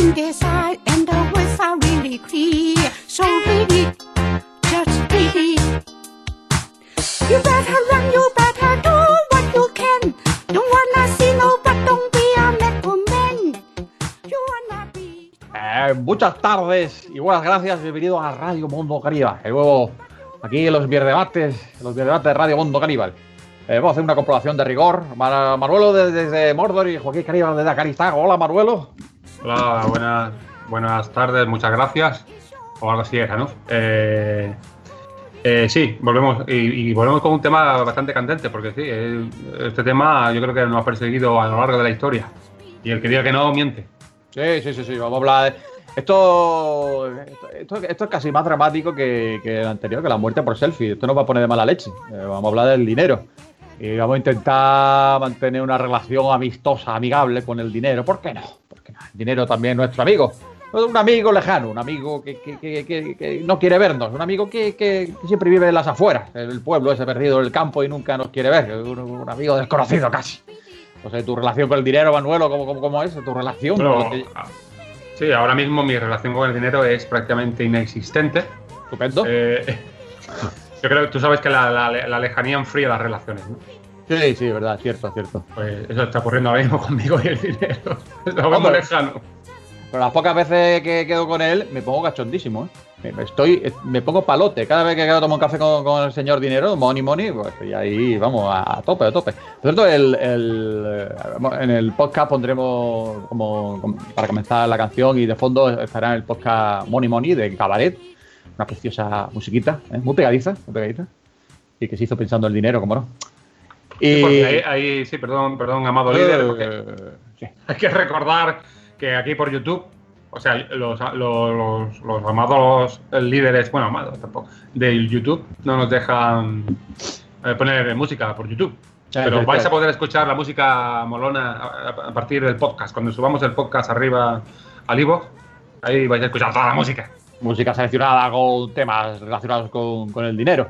in this side and the west are really clear. So really, just really. You better run, you better do what you can. Don't wanna see no, but don't be a metal man. You wanna be. Muchas tardes y buenas gracias. Bienvenidos a Radio Mundo Caníbal. Luego, aquí en los Mierdebates de Radio Mundo Caníbal. Vamos a hacer una comprobación de rigor. Manuelo desde Mordor y Joaquín Caníbal desde Afganistán. Hola, Manuelo. Hola, buenas tardes, muchas gracias. O algo así era, ¿no? Sí, volvemos y volvemos con un tema bastante candente, porque sí, este tema yo creo que nos ha perseguido a lo largo de la historia. Y el que diga que no, miente. Sí, vamos a hablar de... Esto es casi más dramático que el anterior, que la muerte por selfie. Esto nos va a poner de mala leche. Vamos a hablar del dinero. Y vamos a intentar mantener una relación amistosa, amigable con el dinero. ¿Por qué no? Porque el dinero también es nuestro amigo. Un amigo lejano, un amigo que no quiere vernos, un amigo que siempre vive en las afueras, el pueblo ese perdido en el campo y nunca nos quiere ver, un amigo desconocido casi. No sé, tu relación con el dinero, Manuelo, ¿cómo es tu relación? Bueno, sí, ahora mismo mi relación con el dinero es prácticamente inexistente. Estupendo. Yo creo que tú sabes que la lejanía enfría las relaciones, ¿no? Sí, verdad, cierto. Pues eso está ocurriendo ahora mismo conmigo y el dinero. Lo vemos lejano. Pero las pocas veces que quedo con él, me pongo cachondísimo, ¿eh? Me pongo palote. Cada vez que quedo a tomar un café con el señor dinero, money, pues estoy ahí, vamos, a tope. Por cierto, en el podcast pondremos, como para comenzar la canción, y de fondo estará el podcast Money de Cabaret. Una preciosa musiquita, ¿eh? Muy pegadiza. Y que se hizo pensando en el dinero, ¿cómo no? Sí, porque sí, perdón, amado líder. Sí. Hay que recordar que aquí por YouTube, o sea, los amados líderes, bueno, amados tampoco, de YouTube no nos dejan poner música por YouTube. Pero vais a poder escuchar la música molona a partir del podcast. Cuando subamos el podcast arriba al iVoox, ahí vais a escuchar toda la música. Música seleccionada con temas relacionados con el dinero.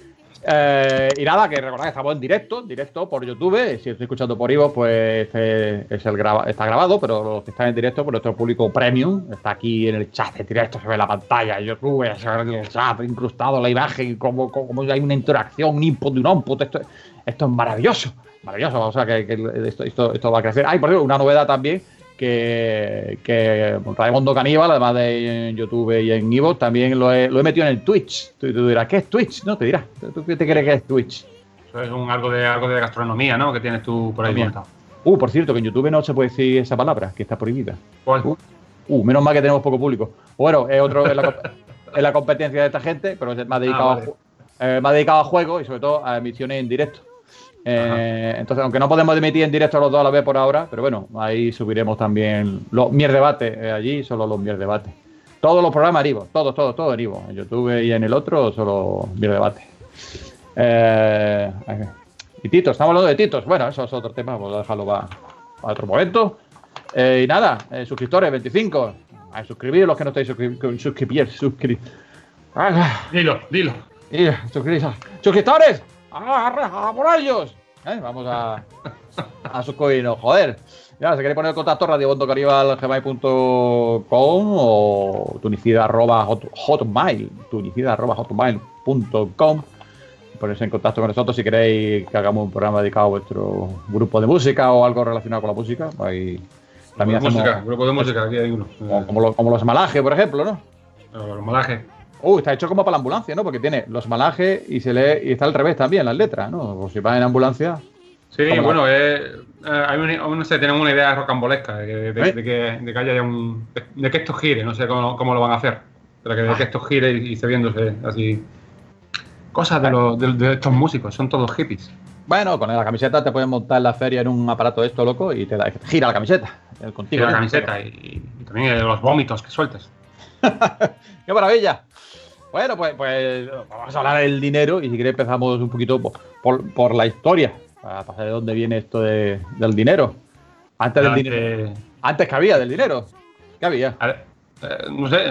Y nada, que recordad que estamos en directo por YouTube. Si estoy escuchando por iVoox, pues está grabado, pero los que están en directo, pues nuestro público premium está aquí en el chat en directo, se ve la pantalla, YouTube, el chat incrustado, la imagen, como hay una interacción, un input de un output. Esto es maravilloso, o sea que esto va a crecer. Por cierto, una novedad también, que Radio Mundo Caníbal, además de en YouTube y en iVoox, también lo he metido en el Twitch. Tú dirás, ¿qué es Twitch? No, te dirás. ¿Tú qué te crees que es Twitch? Eso es algo de gastronomía, ¿no? Que tienes tú por ahí montado. Por cierto, que en YouTube no se puede decir esa palabra, que está prohibida. ¿Cuál? Menos mal que tenemos poco público. Bueno, es la competencia de esta gente, pero me ha dedicado a juegos y sobre todo a emisiones en directo. Entonces, aunque no podemos emitir en directo los dos a la vez por ahora, pero bueno, ahí subiremos también los Mierdebates, allí solo los Mierdebates. Todos los programas en iVoox, todo en iVoox, en YouTube y en el otro solo Mierdebates. Y Tito, estamos hablando de Titos. Bueno, eso es otro tema, pues dejarlo para otro momento. Y nada, suscriptores, 25. Suscribiros los que no estáis suscribidos. Dilo. ¡Suscriptores! ¡A por ellos! Vamos a suscribirnos, joder. Ya, si queréis poner en contacto, radiobondocaribal@gmail.com o tunicida@hotmail.com. Ponerse en contacto con nosotros si queréis que hagamos un programa dedicado a vuestro grupo de música o algo relacionado con la música. Ahí también grupo de música, aquí hay uno. Como los Malaje, por ejemplo, ¿no? Los Malaje. Está hecho como para la ambulancia, ¿no? Porque tiene los Malaje y se lee y está al revés también las letras, ¿no? Pues si vas en ambulancia. Sí, bueno, no sé, tenemos una idea rocambolesca de que haya de que esto gire, no sé cómo lo van a hacer, pero de que esto gire y esté viéndose así. Cosas de estos músicos, son todos hippies. Bueno, con la camiseta te puedes montar en la feria en un aparato de esto loco y te gira la camiseta. Gira la camiseta y también los vómitos que sueltes. ¡Qué maravilla! Bueno, pues vamos a hablar del dinero y si queréis empezamos un poquito por la historia, para saber de dónde viene esto del dinero. Antes que había del dinero. ¿Qué había? No sé.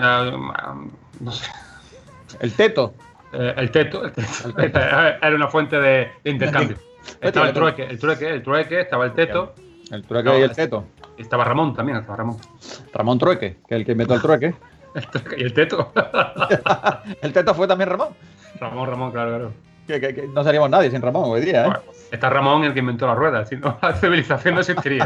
El teto. El teto era una fuente de intercambio. Estaba el trueque, estaba el teto. El trueque y el teto. Estaba Ramón también, estaba Ramón. Ramón Trueque, que es el que inventó el trueque. Y el Teto. El Teto fue también Ramón. Ramón, claro. Que no seríamos nadie sin Ramón hoy día, ¿eh? Bueno, está Ramón el que inventó la rueda, si no, la civilización no existiría.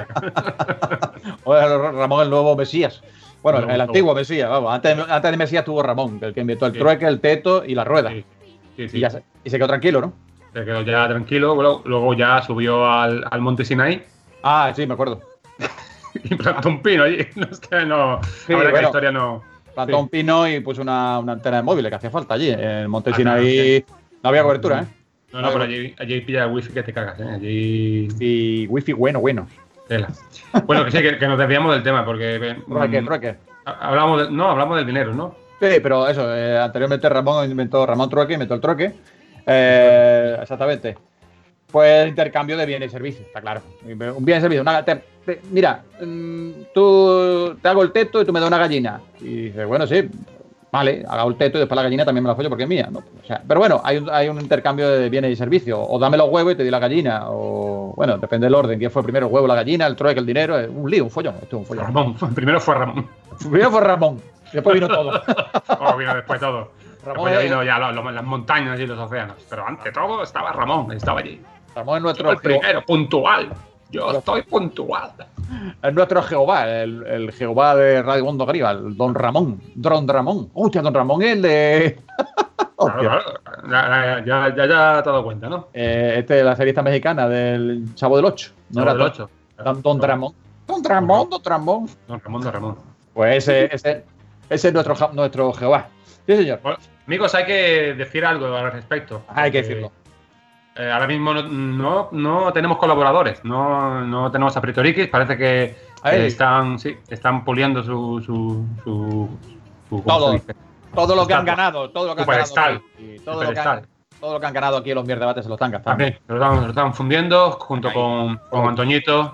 Ramón el nuevo Mesías. Bueno, el antiguo Mesías, vamos. Antes de Mesías tuvo Ramón, el que inventó el trueque, el Teto y la rueda. Sí. Y se quedó tranquilo, ¿no? Se quedó ya tranquilo, luego ya subió al Monte Sinaí. Ah, sí, me acuerdo. Y plantó un pino allí. No, es que no. Sí, la verdad que la historia no. Plantó un pino y puso una antena de móviles que hacía falta allí. En el Monte Sinaí no había cobertura, ¿eh? No, pero allí pilla el wifi que te cagas, ¿eh? Allí. Y wifi bueno. Tela. Bueno, que sí, que nos desviamos del tema, porque. Trueque. Hablamos del dinero, ¿no? Sí, pero eso, anteriormente Ramón Trueque inventó el trueque. Exactamente. Pues intercambio de bienes y servicios, está claro. Un bien y servicio. Mira, tú te hago el teto y tú me das una gallina. Y dices, bueno, sí, vale, hago el teto y después la gallina también me la follo porque es mía, ¿no? O sea, pero bueno, hay un intercambio de bienes y servicios. O dame los huevos y te doy la gallina. O, bueno, depende del orden. ¿Quién fue primero? El huevo, la gallina, el trueque, el dinero. Es un lío, un follón. Esto es un follón. Ramón. Primero fue Ramón. Después vino todo. Vino después todo. Después ya vino ya las montañas y los océanos. Pero ante todo estaba Ramón, estaba allí. Ramón es nuestro... El primero, puntual. Yo estoy puntual. Es nuestro Jehová, el Jehová de Radio Mundo Griva, el Don Ramón. Hostia, Don Ramón es el de... Claro. Ya te has dado cuenta, ¿no? La serie esta mexicana del Chavo del 8. No era del 8. Don Ramón. Don Ramón. Pues ese es nuestro Jehová. Sí, señor. Bueno, amigos, hay que decir algo al respecto. Hay que decirlo. Ahora mismo no tenemos colaboradores, no tenemos a Pritorikis, parece que están puliendo su todo lo que han ganado, todo lo que han ganado aquí en los Mierdebates se lo están gastando. Lo están fundiendo junto con Antoñito,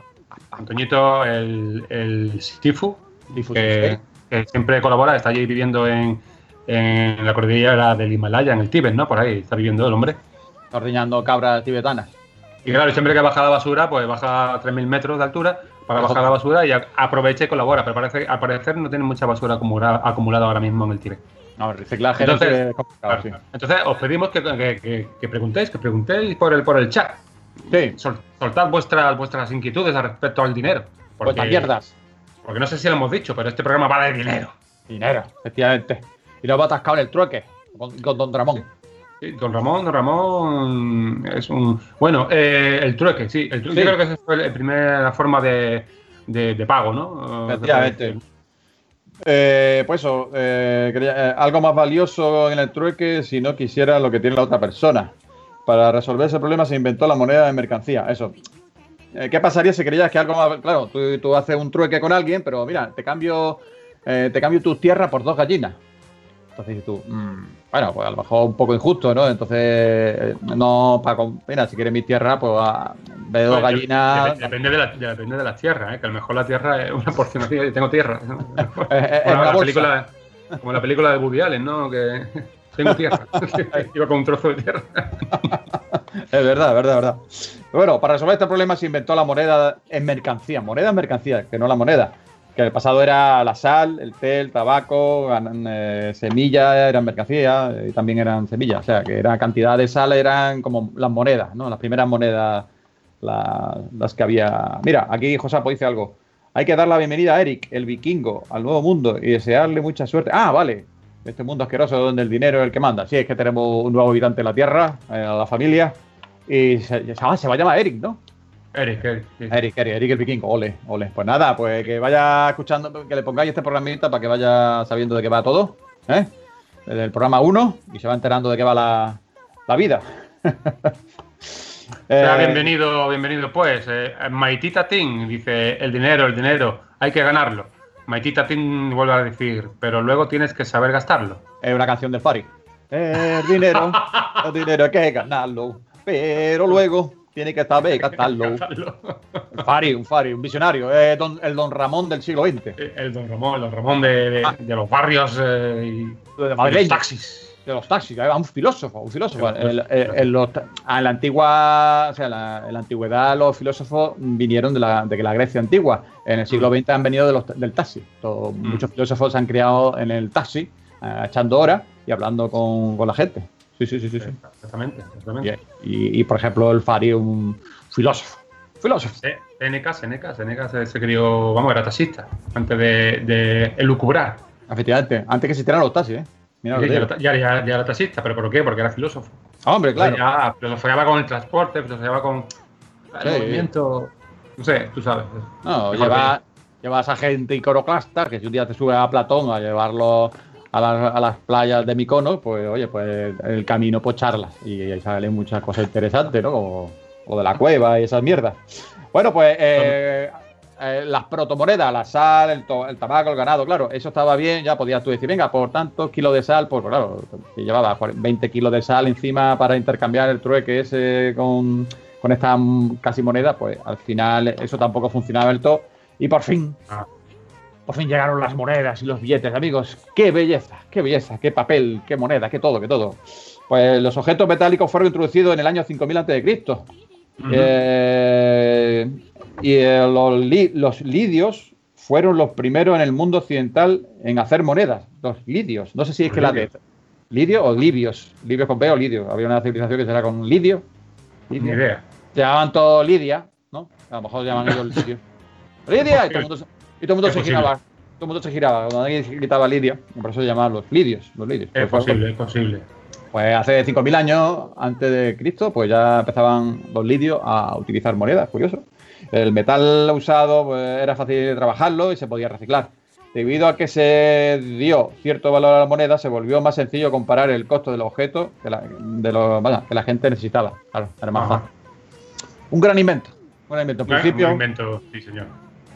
el Sifu, que siempre colabora, está allí viviendo en la cordillera del Himalaya, en el Tíbet, ¿no? Por ahí está viviendo el hombre. Ordeñando cabras tibetanas. Y claro, siempre que baja la basura, pues baja a 3.000 metros de altura para bajar la basura y aprovecha y colabora. Pero al parecer no tiene mucha basura acumulada ahora mismo en el Tíbet. No, el reciclaje entonces, complicado, sí. Entonces os pedimos que preguntéis por el chat. Sí. Soltad vuestras inquietudes respecto al dinero. Vuestras mierdas. Porque no sé si lo hemos dicho, pero este programa va de dinero. Dinero, efectivamente. Y nos va atascado en el trueque con Don Ramón. Sí, Don Ramón es un... Bueno, el trueque, sí. El trueque, sí. Creo que esa fue la primera forma de pago, ¿no? Efectivamente. Pues eso, algo más valioso en el trueque si no quisiera lo que tiene la otra persona. Para resolver ese problema se inventó la moneda de mercancía. Eso. ¿Qué pasaría si creías que algo más... Claro, tú haces un trueque con alguien, pero mira, te cambio tus tierras por 2 gallinas. Entonces dices tú, bueno, pues a lo mejor un poco injusto, ¿no? Entonces, mira, si quieres mi tierra, pues en vez de 2 gallinas... Depende de las tierras, ¿eh? Que a lo mejor la tierra es una porción así, yo tengo tierra. Como la película de Woody Allen, ¿no? Que tengo tierra. Iba con un trozo de tierra. Es verdad. Bueno, para resolver este problema se inventó la moneda en mercancía. Moneda en mercancía, que no la moneda. Que en el pasado era la sal, el té, el tabaco, semillas, eran mercancía y también eran semillas. O sea, que era cantidad de sal, eran como las monedas, ¿no? Las primeras monedas, las que había. Mira, aquí Josapo dice algo. Hay que dar la bienvenida a Eric, el vikingo, al nuevo mundo y desearle mucha suerte. Ah, vale. Este mundo asqueroso donde el dinero es el que manda. Sí, es que tenemos un nuevo habitante en la Tierra, a la familia. Y se va a llamar Eric, ¿no? Eric, el vikingo, ole. Pues nada, pues que vaya escuchando, que le pongáis este programita para que vaya sabiendo de qué va todo, ¿eh? Desde el programa 1 y se va enterando de qué va la vida. Bienvenido pues. Maitita Ting dice, el dinero, hay que ganarlo. Maitita Ting vuelve a decir, pero luego tienes que saber gastarlo. Es una canción del Fari. El dinero hay que ganarlo, pero luego... Tiene que estar bien, gastarlo. Un Fari, un visionario. El Don Ramón del siglo XX. El Don Ramón de los barrios y de los taxis. de los taxis, un filósofo. En la antigua, o sea, en la antigüedad los filósofos vinieron de la Grecia antigua. En el siglo XX han venido del taxi. Muchos filósofos se han criado en el taxi, echando horas y hablando con la gente. Sí. Exactamente. Y por ejemplo, el Fari, un filósofo. Seneca se crió, vamos, era taxista, antes de elucubrar. Efectivamente, antes que existieran los taxis, ¿eh? Mira, ya era taxista, ¿pero por qué? Porque era filósofo. Hombre, claro. Ya filosofaba con el transporte, filosofaba con el movimiento. No sé, tú sabes. No, lleva a esa gente iconoclasta que si un día te sube a Platón a llevarlo a las playas de Mykonos, pues oye, pues el camino pues charlas. Y ahí salen muchas cosas interesantes, ¿no? O de la cueva y esas mierdas. Bueno, pues las protomonedas, la sal, el tabaco, el ganado, claro, eso estaba bien, ya podías tú decir, venga, por tantos kilos de sal, pues claro, si llevaba 20 kilos de sal encima para intercambiar el trueque ese con esta casi moneda, pues al final eso tampoco funcionaba del todo. Y por fin llegaron las monedas y los billetes, amigos. ¡Qué belleza! ¡Qué papel! ¡Qué moneda! ¡Qué todo! Pues los objetos metálicos fueron introducidos en el año 5000 a.C. Los lidios fueron los primeros en el mundo occidental en hacer monedas. Los lidios. No sé si es que la de lidio o libios. Libios con B o lidio. Había una civilización que será con lidio. Ni idea. Se llamaban todos Lidia, ¿no? A lo mejor llaman ellos lidio. Lidia, y todo el mundo se giraba. Todo el mundo se giraba. Cuando alguien gritaba Lidia, por eso se llamaban los lidios. Es posible. Pues hace 5.000 años antes de Cristo, pues ya empezaban los lidios a utilizar monedas, curioso. El metal usado pues, era fácil de trabajarlo y se podía reciclar. Debido a que se dio cierto valor a la moneda, se volvió más sencillo comparar el costo del objeto que la gente necesitaba. Claro, era más fácil. Un gran invento. En principio, un invento, sí, señor.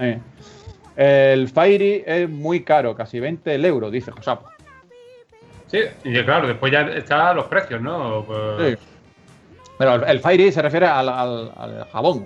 El Fairy es muy caro, casi 20 euros, dice Josapo. Sí, y claro, después ya están los precios, ¿no? Pues... Sí. Pero el Fairy se refiere al jabón,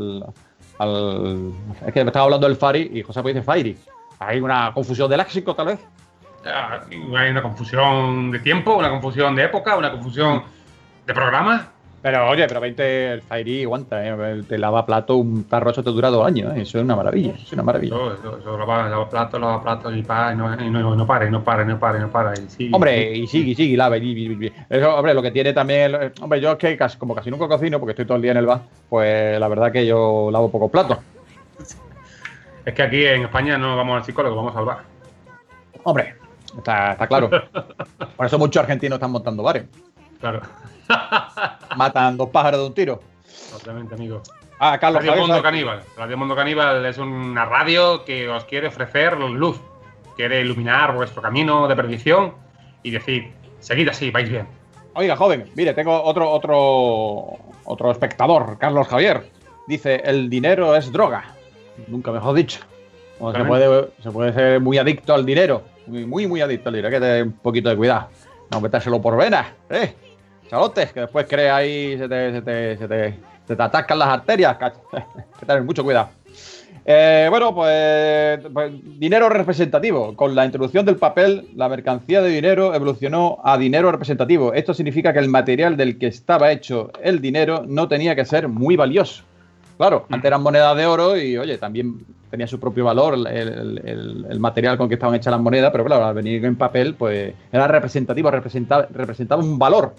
es que me estaba hablando del Fairy y Josapo dice Fairy. ¿Hay una confusión de léxico, tal vez? Hay una confusión de tiempo, una confusión de época, una confusión de programa. Pero oye, 20 el Fairy aguanta, te lava plato, un tarro eso te dura 2 años, eso es una maravilla, Eso lava plato y no para. Y sigue, hombre, y sigue, lava. Eso, hombre, lo que tiene también, hombre, yo es que casi nunca cocino porque estoy todo el día en el bar, pues la verdad que yo lavo pocos platos. Es que aquí en España no vamos al psicólogo, vamos al bar. Hombre, está claro. Por eso muchos argentinos están montando bares. Claro. Matan 2 pájaros de un tiro. Totalmente, amigo. Carlos Radio Mundo Caníbal. Radio Mundo Caníbal es una radio que os quiere ofrecer luz. Quiere iluminar vuestro camino de perdición y decir, seguid así, vais bien. Oiga, joven, mire, tengo otro espectador, Carlos Javier. Dice, el dinero es droga. Nunca mejor dicho. Se puede ser muy adicto al dinero. Muy adicto al dinero. Hay que tener un poquito de cuidado. No metérselo por venas, chalotes, que después crees ahí, se te atascan las arterias. Hay que tener mucho cuidado. Bueno, pues dinero representativo. Con la introducción del papel, la mercancía de dinero evolucionó a dinero representativo. Esto significa que el material del que estaba hecho el dinero no tenía que ser muy valioso. Claro, antes eran monedas de oro y, oye, también tenía su propio valor el material con que estaban hechas las monedas, pero claro, al venir en papel, pues era representativo, representaba un valor.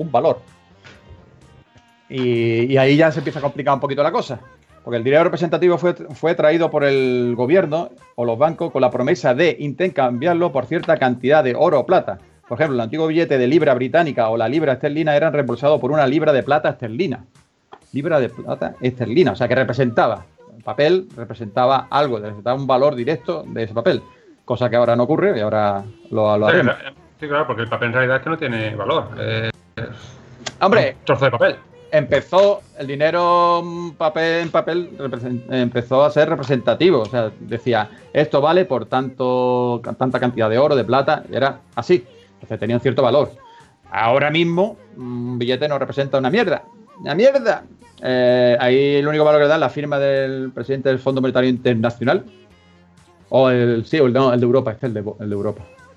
Y ahí ya se empieza a complicar un poquito la cosa, porque el dinero representativo fue traído por el gobierno o los bancos con la promesa de intercambiarlo por cierta cantidad de oro o plata. Por ejemplo, el antiguo billete de libra británica o la libra esterlina eran reembolsados por una libra de plata esterlina. Libra de plata esterlina, o sea que representaba, el papel representaba algo, representaba un valor directo de ese papel, cosa que ahora no ocurre y ahora lo haremos. Sí, claro, porque el papel en realidad es que no tiene valor. Hombre, un trozo de papel. Empezó el dinero en papel empezó a ser representativo, o sea, decía, esto vale por tanta cantidad de oro, de plata, y era así, entonces tenía un cierto valor. Ahora mismo, un billete no representa una mierda. Ahí el único valor que da es la firma del presidente del Fondo Monetario Internacional. O el de Europa, el de Europa.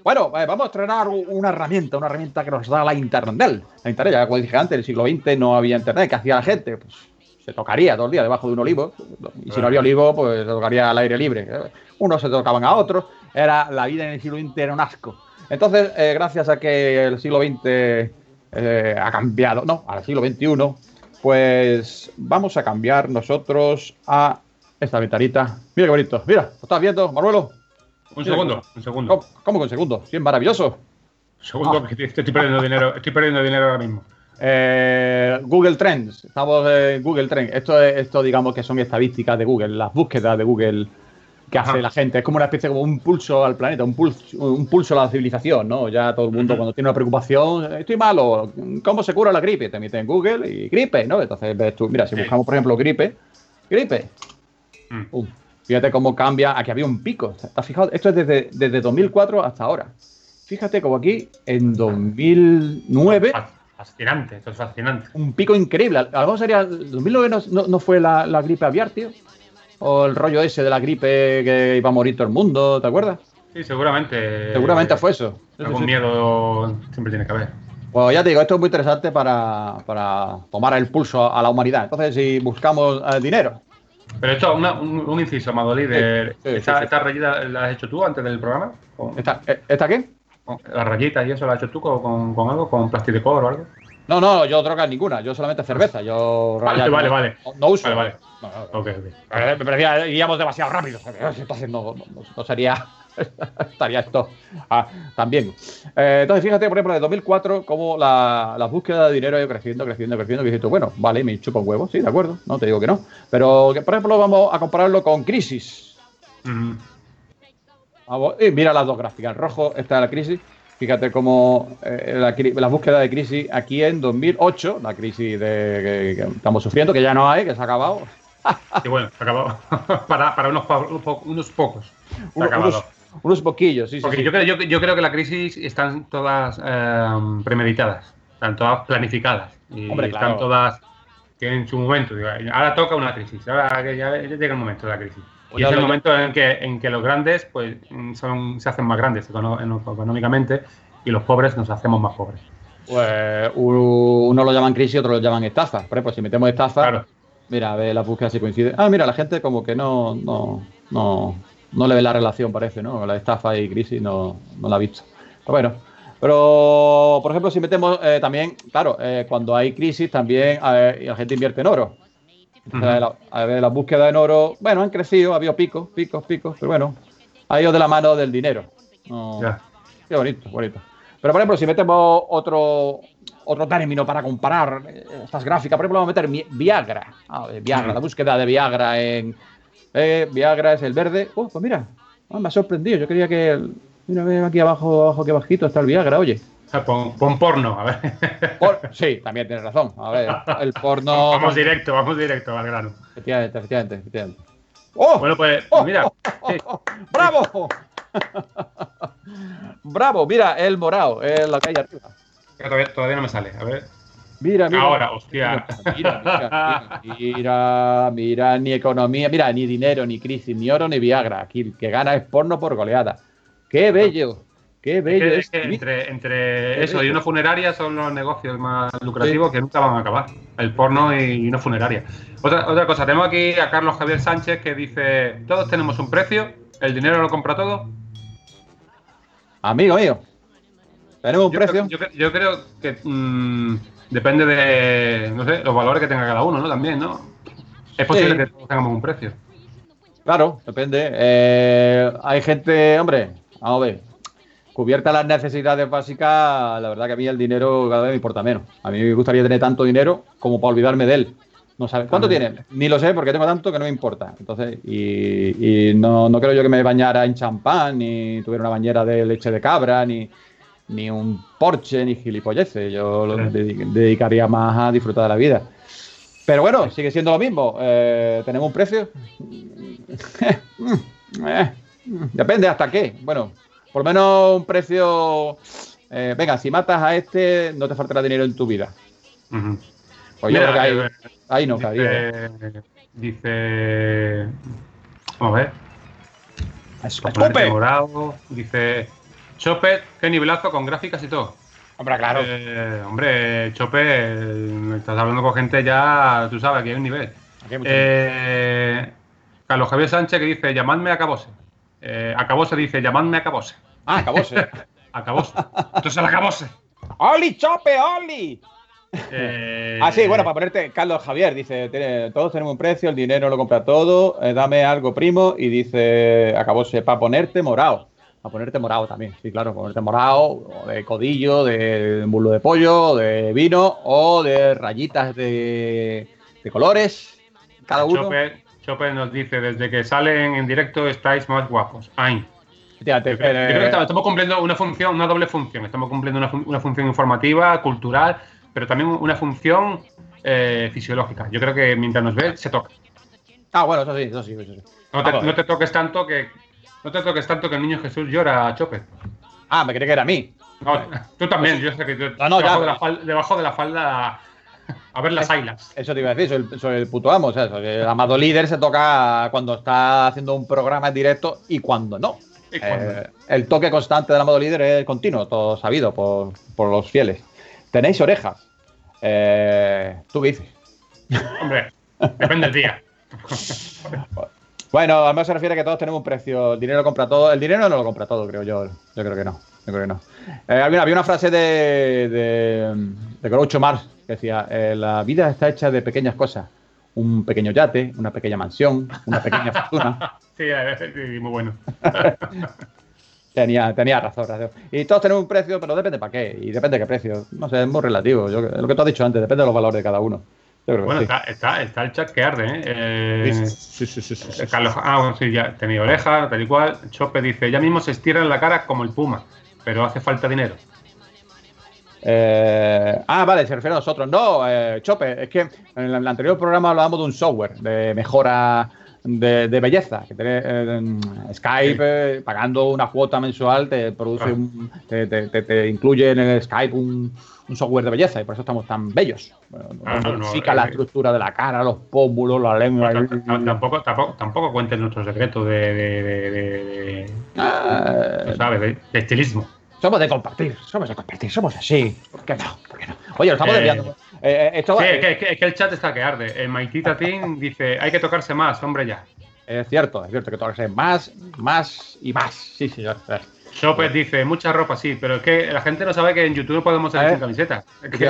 Bueno, vamos a estrenar una herramienta que nos da la Internet. La Internet, ya como dije antes, en el siglo XX no había Internet. ¿Qué hacía la gente? Pues se tocaría todo el día debajo de un olivo. Y si no había olivo, pues se tocaría al aire libre. Unos se tocaban a otros. La vida en el siglo XX era un asco. Entonces, gracias a que el siglo XX ha cambiado, no, al siglo XXI, pues vamos a cambiar nosotros a esta ventanita. Mira qué bonito. Mira, ¿lo estás viendo, Manuelo? Un segundo. ¿Cómo que un segundo? Sí, es maravilloso. Un segundo, que estoy perdiendo dinero. Estoy perdiendo dinero ahora mismo. Google Trends. Estamos en Google Trends. Esto, digamos que son estadísticas de Google, las búsquedas de Google que hace la gente. Es como una especie, como un pulso al planeta, un pulso a la civilización, ¿no? Ya todo el mundo cuando tiene una preocupación, estoy malo, ¿cómo se cura la gripe? Te metes en Google y gripe, ¿no? Entonces ves tú, mira, si buscamos, por ejemplo, gripe. Fíjate cómo cambia. Aquí había un pico. ¿Estás fijado? Esto es desde 2004 hasta ahora. Fíjate como aquí, en 2009... Fascinante, esto es fascinante. Un pico increíble. Algo sería... 2009 no fue la gripe aviar, tío. O el rollo ese de la gripe que iba a morir todo el mundo, ¿te acuerdas? Sí, seguramente. Seguramente fue eso. Algún miedo siempre tiene que haber. Pues ya te digo, esto es muy interesante para tomar el pulso a la humanidad. Entonces, si buscamos dinero... Pero esto, un inciso, Amado Líder. ¿Esta rayita la has hecho tú antes del programa? ¿Esta qué? ¿Las rayitas y eso la has hecho tú con algo? ¿Con plasticor o algo? No, yo drogas ninguna. Yo solamente cerveza. Yo Vale. No uso. Vale. Ok. Me parecía, iríamos demasiado rápido. Entonces no sería... estaría esto también. Entonces, fíjate, por ejemplo, de 2004, cómo la búsqueda de dinero ha ido creciendo. Que dices tú, bueno, vale, me chupa un huevo, sí, de acuerdo, no te digo que no. Pero, por ejemplo, vamos a compararlo con Crisis. Y mira las dos gráficas. En rojo está la Crisis. Fíjate cómo la búsqueda de Crisis aquí en 2008, la crisis que estamos sufriendo, que ya no hay, que se ha acabado. Sí, bueno, se ha acabado. para unos pocos. Se ha acabado. Unos poquillos, sí. Porque sí. Yo creo que la crisis están todas premeditadas, están todas planificadas y Hombre, claro. están todas, tienen su momento. Digo, ahora toca una crisis, ahora ya llega el momento de la crisis. Y es el momento en que los grandes pues se hacen más grandes económicamente y los pobres nos hacemos más pobres. Pues uno lo llaman crisis y otro lo llaman estafa. Por ejemplo, si metemos estafa, claro. Mira, a ver las búsquedas si coinciden. Mira, la gente como que no le ve la relación, parece, ¿no? La estafa y crisis no la ha visto. Pero bueno, por ejemplo, si metemos también, claro, cuando hay crisis también la gente invierte en oro. A ver, las búsquedas en oro, bueno, han crecido, ha habido picos, pero bueno, ha ido de la mano del dinero. Qué bonito. Pero, por ejemplo, si metemos otro término para comparar estas gráficas, por ejemplo, vamos a meter Viagra. La búsqueda de Viagra en... Viagra es el verde. Pues mira, me ha sorprendido. Yo creía que... Mira, ve aquí abajo, que bajito está el Viagra, oye. Pon porno, a ver. Sí, también tienes razón. A ver, el porno... Vamos directo al grano. Efectivamente. ¡Oh! Bueno, pues mira. Sí. ¡Bravo! Bravo, mira, el morado, la calle arriba. Todavía no me sale, a ver. Mira. Ahora, hostia. Mira, ni economía, mira, ni dinero, ni crisis, ni oro, ni Viagra. Aquí el que gana es porno por goleada. ¡Qué bello! Es que entre eso y una funeraria son los negocios más lucrativos que nunca van a acabar. El porno y una funeraria. Otra cosa, tenemos aquí a Carlos Javier Sánchez que dice: todos tenemos un precio, el dinero lo compra todo. Amigo mío, tenemos un precio. Yo creo que depende de, no sé, los valores que tenga cada uno, ¿no? También, ¿no? Es posible que todos tengamos un precio. Claro, depende. Hay gente, hombre, vamos a ver. Cubiertas las necesidades básicas, la verdad que a mí el dinero cada vez me importa menos. A mí me gustaría tener tanto dinero como para olvidarme de él. No sabes cuánto tiene, ni lo sé porque tengo tanto que no me importa. Entonces, y no creo yo que me bañara en champán, ni tuviera una bañera de leche de cabra, ni un Porsche, ni gilipolleces. Yo lo dedicaría más a disfrutar de la vida. Pero bueno, sigue siendo lo mismo. ¿Tenemos un precio? Depende hasta qué. Bueno, por lo menos un precio... venga, si matas a este, no te faltará dinero en tu vida. Pues yo creo que ahí no cabría. Dice... Vamos a ver. ¡Escupe! Morado, dice... Chopper, qué nivelazo con gráficas y todo. Hombre, claro. Hombre, Chopper, estás hablando con gente ya, tú sabes, que hay un nivel. Aquí hay mucho Carlos Javier Sánchez que dice, llamadme a Cabose. Acabose dice, llamadme a Cabose. Ah, Acabose. Acabose. Entonces el Acabose. ¡Oli, Chope, Oli! Sí, bueno, para ponerte, Carlos Javier dice, todos tenemos un precio, el dinero lo compra todo, dame algo, primo, y dice, Acabose, para ponerte morado. Para ponerte morado también, sí, claro, ponerte morado, o de codillo, de muslo de pollo, de vino, o de rayitas de colores, cada uno. Chopper nos dice, desde que salen en directo estáis más guapos. Ay. Yo creo que estamos cumpliendo una función, una doble función. Estamos cumpliendo una función informativa, cultural, pero también una función fisiológica. Yo creo que mientras nos ve, se toca. Ah, bueno, eso sí. No te toques tanto que el niño Jesús llora, Chopper. Ah, me creí que era a mí. No, tú también, yo sé que tú, debajo de la falda a ver las ailas. Eso te iba a decir, soy el puto amo. O sea, el Amado Líder se toca cuando está haciendo un programa en directo y cuando no. El toque constante del Amado Líder es continuo, todo sabido por los fieles. ¿Tenéis orejas? ¿Tú qué dices? Hombre, depende del día. Bueno, al menos se refiere a que todos tenemos un precio. El dinero lo compra todo. El dinero no lo compra todo, creo yo. Yo creo que no. Había una frase de Groucho Marx que decía, la vida está hecha de pequeñas cosas. Un pequeño yate, una pequeña mansión, una pequeña fortuna. Sí, muy bueno. Tenía razón. Y todos tenemos un precio, pero depende para qué. Y depende de qué precio. No sé, es muy relativo. Lo que tú has dicho antes, depende de los valores de cada uno. Bueno, sí. está el chat que arde, Sí. Carlos, bueno, sí, ya tenía oreja, tal y cual. Chope dice, ya mismo se estira en la cara como el puma, pero hace falta dinero. Vale, se refiere a nosotros. No, Chope, es que en el anterior programa hablábamos de un software de mejora de belleza. Que Skype, pagando una cuota mensual, te produce te incluye en el Skype un software de belleza y por eso estamos tan bellos. Modifica la estructura de la cara, los pómulos, la lengua. Tampoco cuentes nuestro secreto ¿sabes? De estilismo. Somos de compartir, somos así. ¿Por qué no? Oye, lo estamos desviando. Es que el chat está que arde. Maitita Team dice, hay que tocarse más, hombre, ya. Es cierto que tocarse más y más. Sí, señor. Chopper dice, mucha ropa, sí, pero es que la gente no sabe que en YouTube no podemos salir sin camiseta.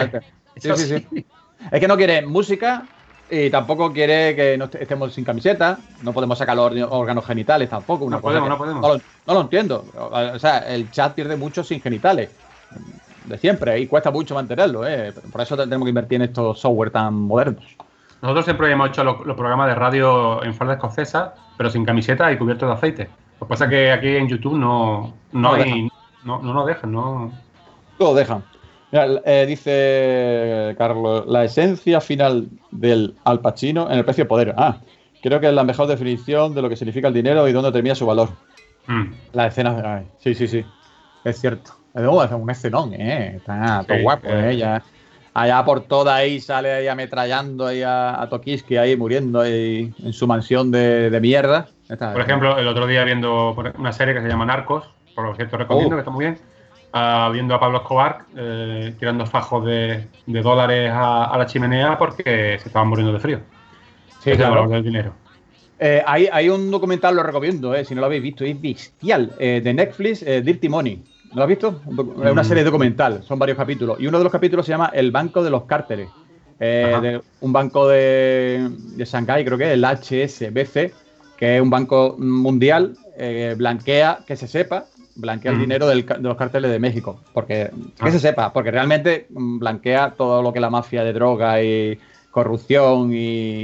Sí. Es que no quiere música y tampoco quiere que estemos sin camiseta. No podemos sacar los órganos genitales tampoco. No podemos. No lo entiendo. O sea, el chat pierde mucho sin genitales. De siempre. Y cuesta mucho mantenerlo. Por eso tenemos que invertir en estos software tan modernos. Nosotros siempre hemos hecho los programas de radio en falda escocesa, pero sin camiseta y cubiertos de aceite. Lo que pasa es que aquí en YouTube no nos dejan. No lo dejan. Mira, dice Carlos, la esencia final del Al Pacino en el precio poder. Creo que es la mejor definición de lo que significa el dinero y dónde termina su valor. La escena. Sí. Es cierto. Es un escenón, Está todo guapo, ya. Allá por toda ahí sale ahí ametrallando ahí a Tokiski ahí muriendo ahí en su mansión de mierda. Por ejemplo, el otro día viendo una serie que se llama Narcos, por cierto recomiendo, que está muy bien, viendo a Pablo Escobar tirando fajos de dólares a la chimenea porque se estaban muriendo de frío. Sí, claro. El valor del dinero. Hay un documental, lo recomiendo, si no lo habéis visto, es bestial, de Netflix, Dirty Money. ¿No lo has visto? Es una serie documental, son varios capítulos. Y uno de los capítulos se llama El Banco de los Cárteles. De un banco de Shanghái, creo que es el HSBC, que es un banco mundial, blanquea el dinero de los cárteles de México. Que se sepa, porque realmente blanquea todo lo que la mafia de droga y corrupción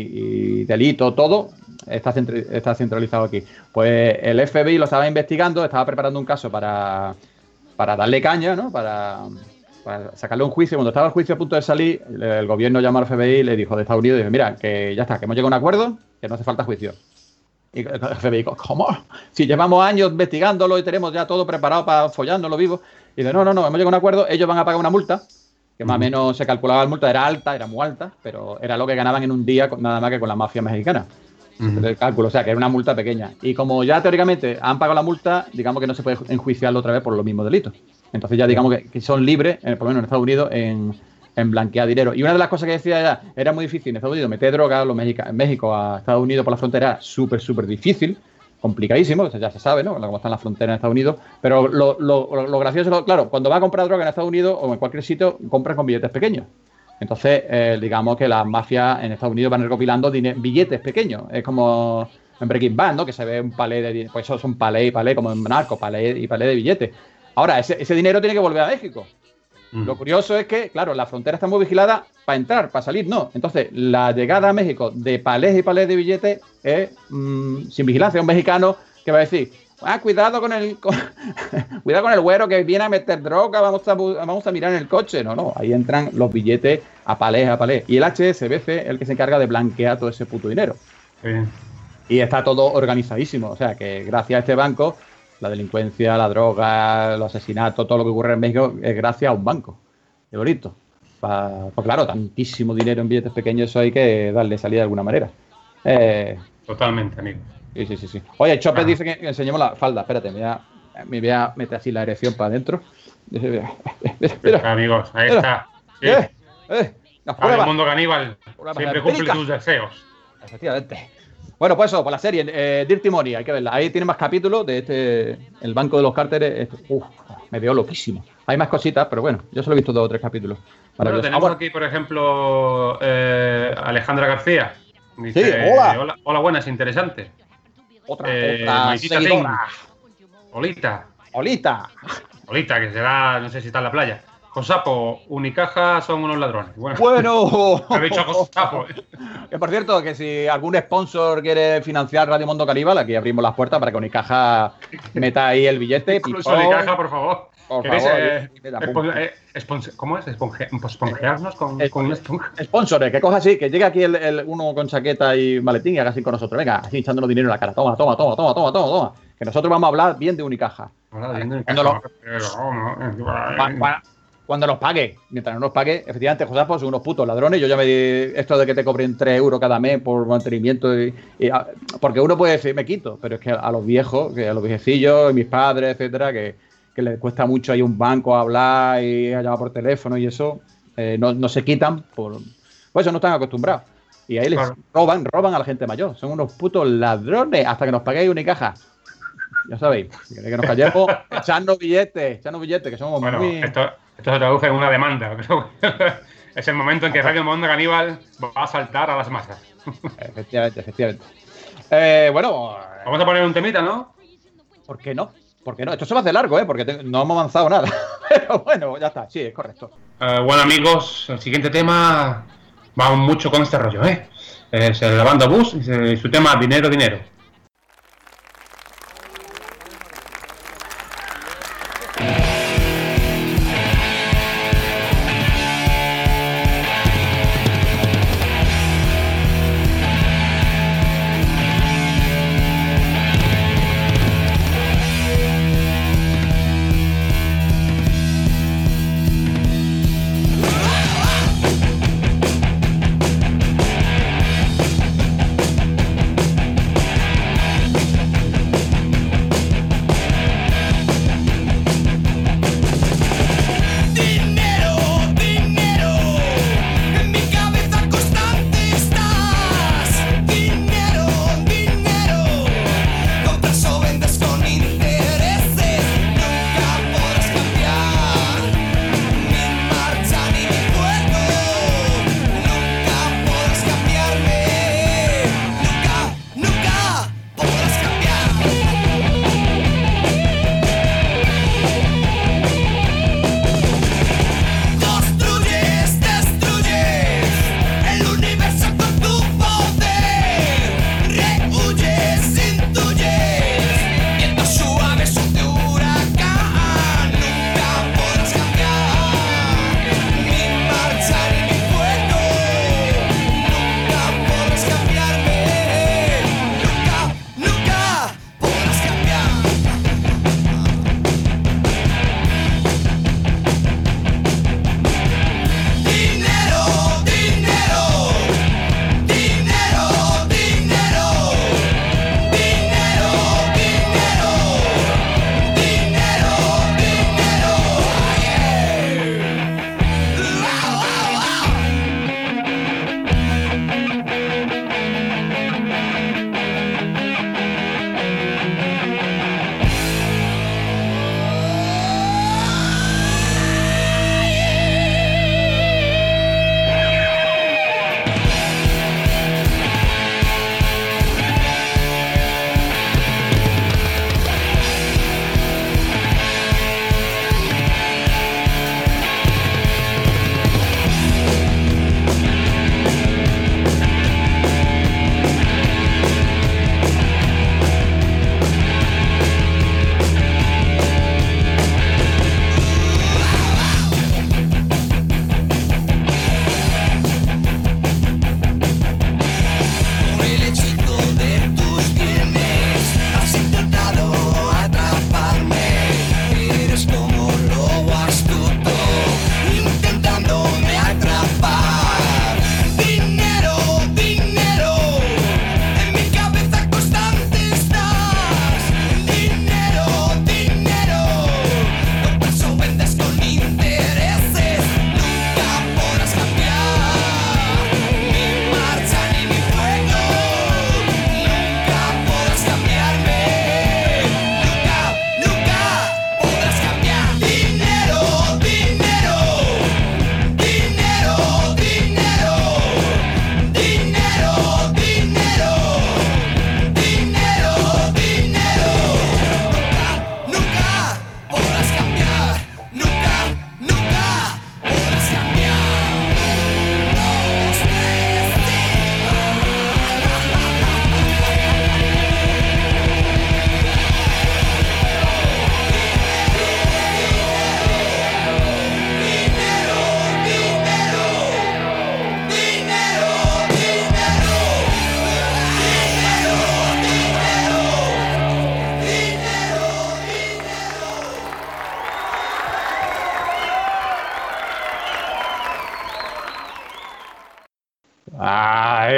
y delito, todo está centralizado aquí. Pues el FBI lo estaba investigando, estaba preparando un caso para darle caña, ¿no? Para sacarle un juicio. Cuando estaba el juicio a punto de salir, el gobierno llamó al FBI y le dijo de Estados Unidos, mira, que ya está, que hemos llegado a un acuerdo, que no hace falta juicio. Y el FBI dijo, ¿cómo? Si llevamos años investigándolo y tenemos ya todo preparado para follárnoslo vivo. Y dice, no, hemos llegado a un acuerdo, ellos van a pagar una multa, que más o menos se calculaba la multa, era muy alta, pero era lo que ganaban en un día nada más que con la mafia mexicana. El cálculo, o sea, que es una multa pequeña. Y como ya teóricamente han pagado la multa, digamos que no se puede enjuiciarlo otra vez por los mismos delitos. Entonces ya digamos que son libres, por lo menos en Estados Unidos, en blanquear dinero. Y una de las cosas que decía ya, era muy difícil en Estados Unidos meter droga en México a Estados Unidos por la frontera, súper difícil, complicadísimo, o sea, ya se sabe, ¿no? Cómo están las fronteras en Estados Unidos. Pero lo gracioso, claro, cuando vas a comprar droga en Estados Unidos o en cualquier sitio, compras con billetes pequeños. Entonces, digamos que las mafias en Estados Unidos van recopilando billetes pequeños. Es como en Breaking Bad, ¿no? Que se ve un palé de dinero. Pues eso son palé y palé, como en Narco, palé y palé de billetes. Ahora, ese dinero tiene que volver a México. Lo curioso es que, claro, la frontera está muy vigilada para entrar, para salir, no. Entonces, la llegada a México de palés y palés de billetes es sin vigilancia. Un mexicano que va a decir, cuidado con el güero que viene a meter droga, vamos a mirar en el coche. No, ahí entran los billetes a palés. Y el HSBC es el que se encarga de blanquear todo ese puto dinero. Sí. Y está todo organizadísimo. O sea, que gracias a este banco, la delincuencia, la droga, los asesinatos, todo lo que ocurre en México es gracias a un banco. Qué bonito. Pues claro, tantísimo dinero en billetes pequeños, eso hay que darle salida de alguna manera. Totalmente, amigo. Sí. Oye, Chopper dice que enseñemos la falda. Espérate, me voy a meter así la erección para adentro. Mira, amigos, ahí está. Sí. El mundo caníbal siempre cumple tus deseos. Efectivamente. Bueno, pues eso, por la serie Dirty Money, hay que verla. Ahí tiene más capítulos de el banco de los cárteles. Me veo loquísimo. Hay más cositas, pero bueno, yo solo he visto 2 o 3 capítulos. Bueno, tenemos aquí, por ejemplo, Alejandra García. Dice, sí, hola. Hola, buenas, interesante. Otra seguidora. Olita, que será, no sé si está en la playa. Josapo, Unicaja son unos ladrones. Bueno. He dicho Josapo. Que por cierto, que si algún sponsor quiere financiar Radio Mundo Caníbal, aquí abrimos las puertas para que Unicaja meta ahí el billete. Incluso Unicaja, por favor. ¿Queréis ¿cómo es? ¿Esponjearnos con una esponja? Sponsores, que coja así, que llegue aquí uno con chaqueta y maletín y haga así con nosotros. Venga, así echándonos dinero en la cara. Toma. Que nosotros vamos a hablar bien de Unicaja. Cuando nos pague. Mientras no nos pague, efectivamente, Josapo, son unos putos ladrones. Yo ya me di esto de que te cobren 3 euros cada mes por mantenimiento. Porque uno puede decir, me quito, pero es que a los viejos, a los viejecillos, mis padres, etcétera, que les cuesta mucho ir a un banco a hablar y a llamar por teléfono y eso, no se quitan, pues eso no están acostumbrados. Y ahí les roban a la gente mayor. Son unos putos ladrones hasta que nos paguéis Unicaja. Ya sabéis, que nos callemos, echando billetes, que somos muy... Esto se traduce en una demanda. Es el momento en que Radio Mundo Caníbal va a saltar a las masas. Efectivamente. Bueno... Vamos a poner un temita, ¿no? ¿Por qué no? Esto se va a hacer largo, porque no hemos avanzado nada. Pero bueno, ya está, sí, es correcto. Bueno, amigos, el siguiente tema va mucho con este rollo, Es la banda Bus y su tema Dinero.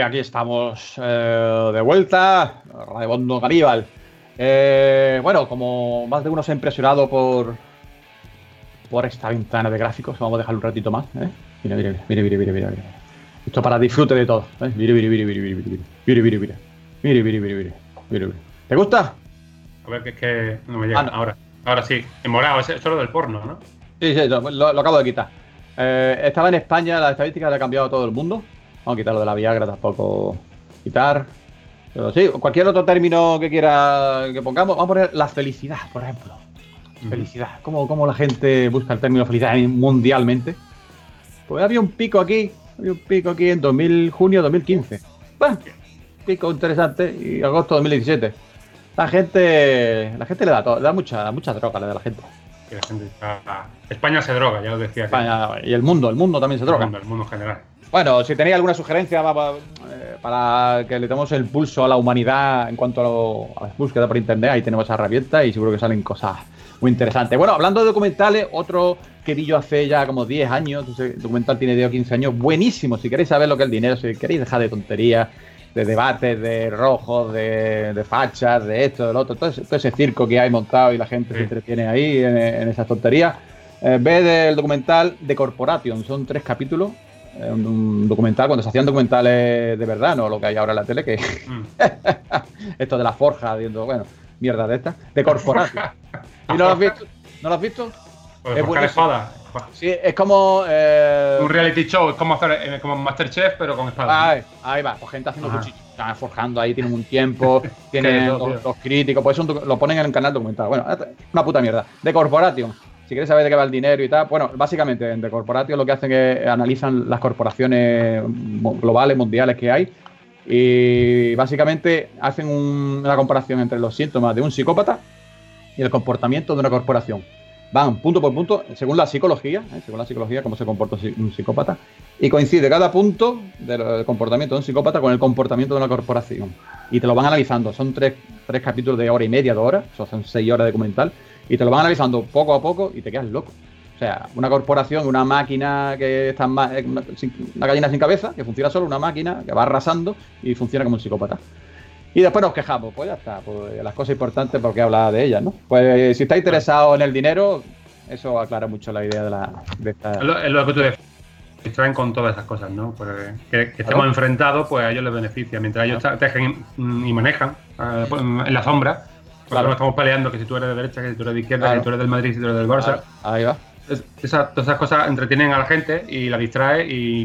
aquí estamos de vuelta, Radiofondo Caníbal. Bueno, como más de uno se ha impresionado por esta ventana de gráficos, vamos a dejarlo un ratito más. Mira. Esto para disfrute de todo. Mira. ¿Te gusta? A ver, que es que no me llega. No. Ahora sí. En morado, eso es lo del porno, ¿no? Sí, lo acabo de quitar. Estaba en España, las estadísticas le ha cambiado a todo el mundo. Vamos a quitar lo de la Viagra, tampoco quitar. Pero sí, cualquier otro término que quiera que pongamos, vamos a poner la felicidad, por ejemplo. Felicidad. ¿Cómo la gente busca el término felicidad mundialmente? Pues había un pico aquí en junio de 2015. Bueno, pico interesante, y agosto de 2017. La gente le da mucha droga, le da la gente. España se droga, ya lo decía. España, y el mundo también se droga. El mundo en general. Bueno, si tenéis alguna sugerencia para que le demos el pulso a la humanidad en cuanto a la búsqueda por internet, ahí tenemos esa herramienta y seguro que salen cosas muy interesantes. Bueno, hablando de documentales, otro que vi yo hace ya como 10 años, ese documental tiene 10 o 15 años, buenísimo, si queréis saber lo que es el dinero, si queréis dejar de tonterías, de debates, de rojos, de fachas, de esto, de lo otro, todo ese circo que hay montado y la gente se entretiene ahí en esas tonterías. Ve del documental The Corporation, son 3 capítulos. Un documental, cuando se hacían documentales de verdad, no lo que hay ahora en la tele, que esto de la forja, viendo, bueno, mierda de estas, de Corporation. ¿Y no lo has visto? ¿No lo has visto? Es buenísimo. Sí, es como un reality show, es como hacer como Masterchef, pero con espadas. Ahí va, pues gente haciendo cuchillos, están forjando ahí, tienen un tiempo, tienen los críticos, pues eso lo ponen en el canal documental. Bueno, una puta mierda. The Corporation. Si quieres saber de qué va el dinero y tal, bueno, básicamente en The Corporation lo que hacen es analizan las corporaciones globales, mundiales que hay, y básicamente hacen una comparación entre los síntomas de un psicópata y el comportamiento de una corporación. Van punto por punto, según la psicología, cómo se comporta un psicópata, y coincide cada punto del comportamiento de un psicópata con el comportamiento de una corporación. Y te lo van analizando, son tres capítulos de hora y media, 2 horas, o sea, son 6 horas de documental, y te lo van analizando poco a poco y te quedas loco. O sea, una corporación, una máquina que está una gallina sin cabeza, que funciona solo, una máquina que va arrasando y funciona como un psicópata. Y después nos quejamos, pues ya está, pues las cosas importantes porque habla de ellas, ¿no? Pues si está interesado en el dinero, eso aclara mucho la idea de esta... Es lo que tú distraen con todas esas cosas, ¿no? Porque que estemos enfrentados, pues a ellos les beneficia. Mientras ellos tejen y manejan en la sombra, pues no estamos peleando que si tú eres de derecha, que si tú eres de izquierda, que si tú eres del Madrid, que si tú eres del Barça. Ahí va. Todas esas cosas entretienen a la gente y la distrae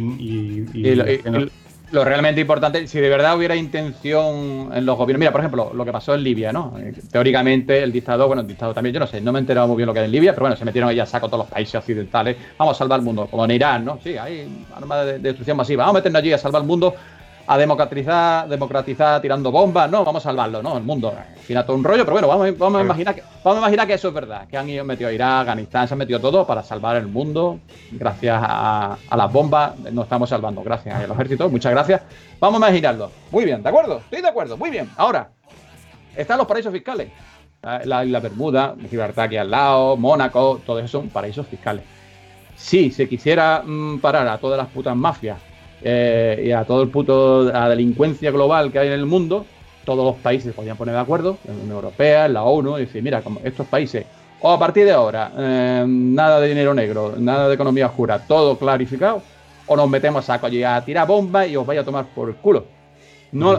lo realmente importante, si de verdad hubiera intención en los gobiernos, mira, por ejemplo, lo que pasó en Libia, ¿no? Teóricamente el dictador también, yo no sé, no me he enterado muy bien lo que hay en Libia, pero bueno, se metieron ahí a saco todos los países occidentales, vamos a salvar el mundo, como en Irán, ¿no? Sí, hay armas de destrucción masiva, vamos a meternos allí a salvar el mundo, a democratizar tirando bombas, no, vamos a salvarlo, no, el mundo, al final todo un rollo, pero bueno, vamos a imaginar que eso es verdad, que han ido metido a Irak, Afganistán, se han metido todo para salvar el mundo, gracias a las bombas, nos estamos salvando, gracias al ejército, muchas gracias, vamos a imaginarlo, muy bien, ¿de acuerdo? Estoy de acuerdo, muy bien, ahora, están los paraísos fiscales, la isla Bermuda, Gibraltar aquí al lado, Mónaco, todo eso son paraísos fiscales. Si se quisiera parar a todas las putas mafias, y a todo la delincuencia global que hay en el mundo, todos los países se podían poner de acuerdo, en la Unión Europea, en la ONU, y decir, mira, como estos países, a partir de ahora, nada de dinero negro, nada de economía oscura, todo clarificado, o nos metemos a saco allí a tirar bombas y os vais a tomar por el culo. No,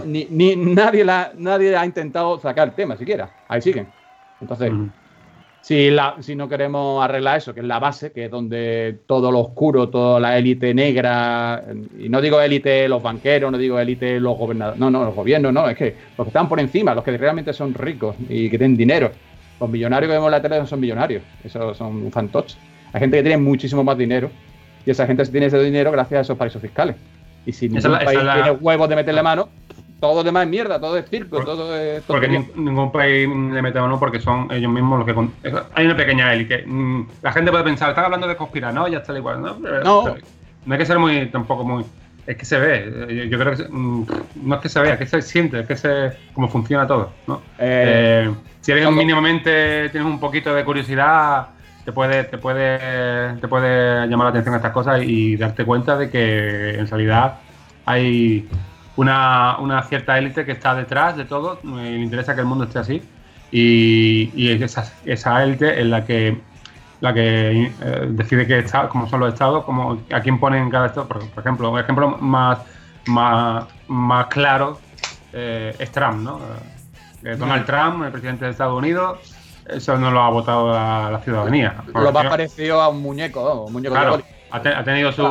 nadie ha intentado sacar el tema siquiera, ahí siguen. Entonces, si no queremos arreglar eso, que es la base, que es donde todo lo oscuro, toda la élite negra, y no digo élite los banqueros, no digo élite los gobernadores, no, los gobiernos, no, es que los que están por encima, los que realmente son ricos y que tienen dinero, los millonarios que vemos en la tele no son millonarios, esos son fantoches. Hay gente que tiene muchísimo más dinero y esa gente tiene ese dinero gracias a esos paraísos fiscales. Y si ningún país tiene huevos de meterle mano, todo lo demás es mierda, todo es circo, todo es... Porque ningún país le mete mano porque son ellos mismos los que... Hay una pequeña élite. La gente puede pensar, están hablando de conspiranoia, tal igual, ¿no? No hay que ser tampoco muy... Es que se ve. Yo creo que... no es que se vea, es que se siente, es que cómo funciona todo, ¿no? Si eres mínimamente, tienes un poquito de curiosidad, te puede llamar la atención a estas cosas y darte cuenta de que en realidad hay una cierta élite que está detrás de todo y le interesa que el mundo esté así. Y esa élite es la que decide cómo son los estados, a quién ponen cada estado. Por ejemplo, un ejemplo más claro es Trump, ¿no? Donald Trump, el presidente de Estados Unidos, eso no lo ha votado la ciudadanía. Lo más parecido a un muñeco, claro, ha tenido se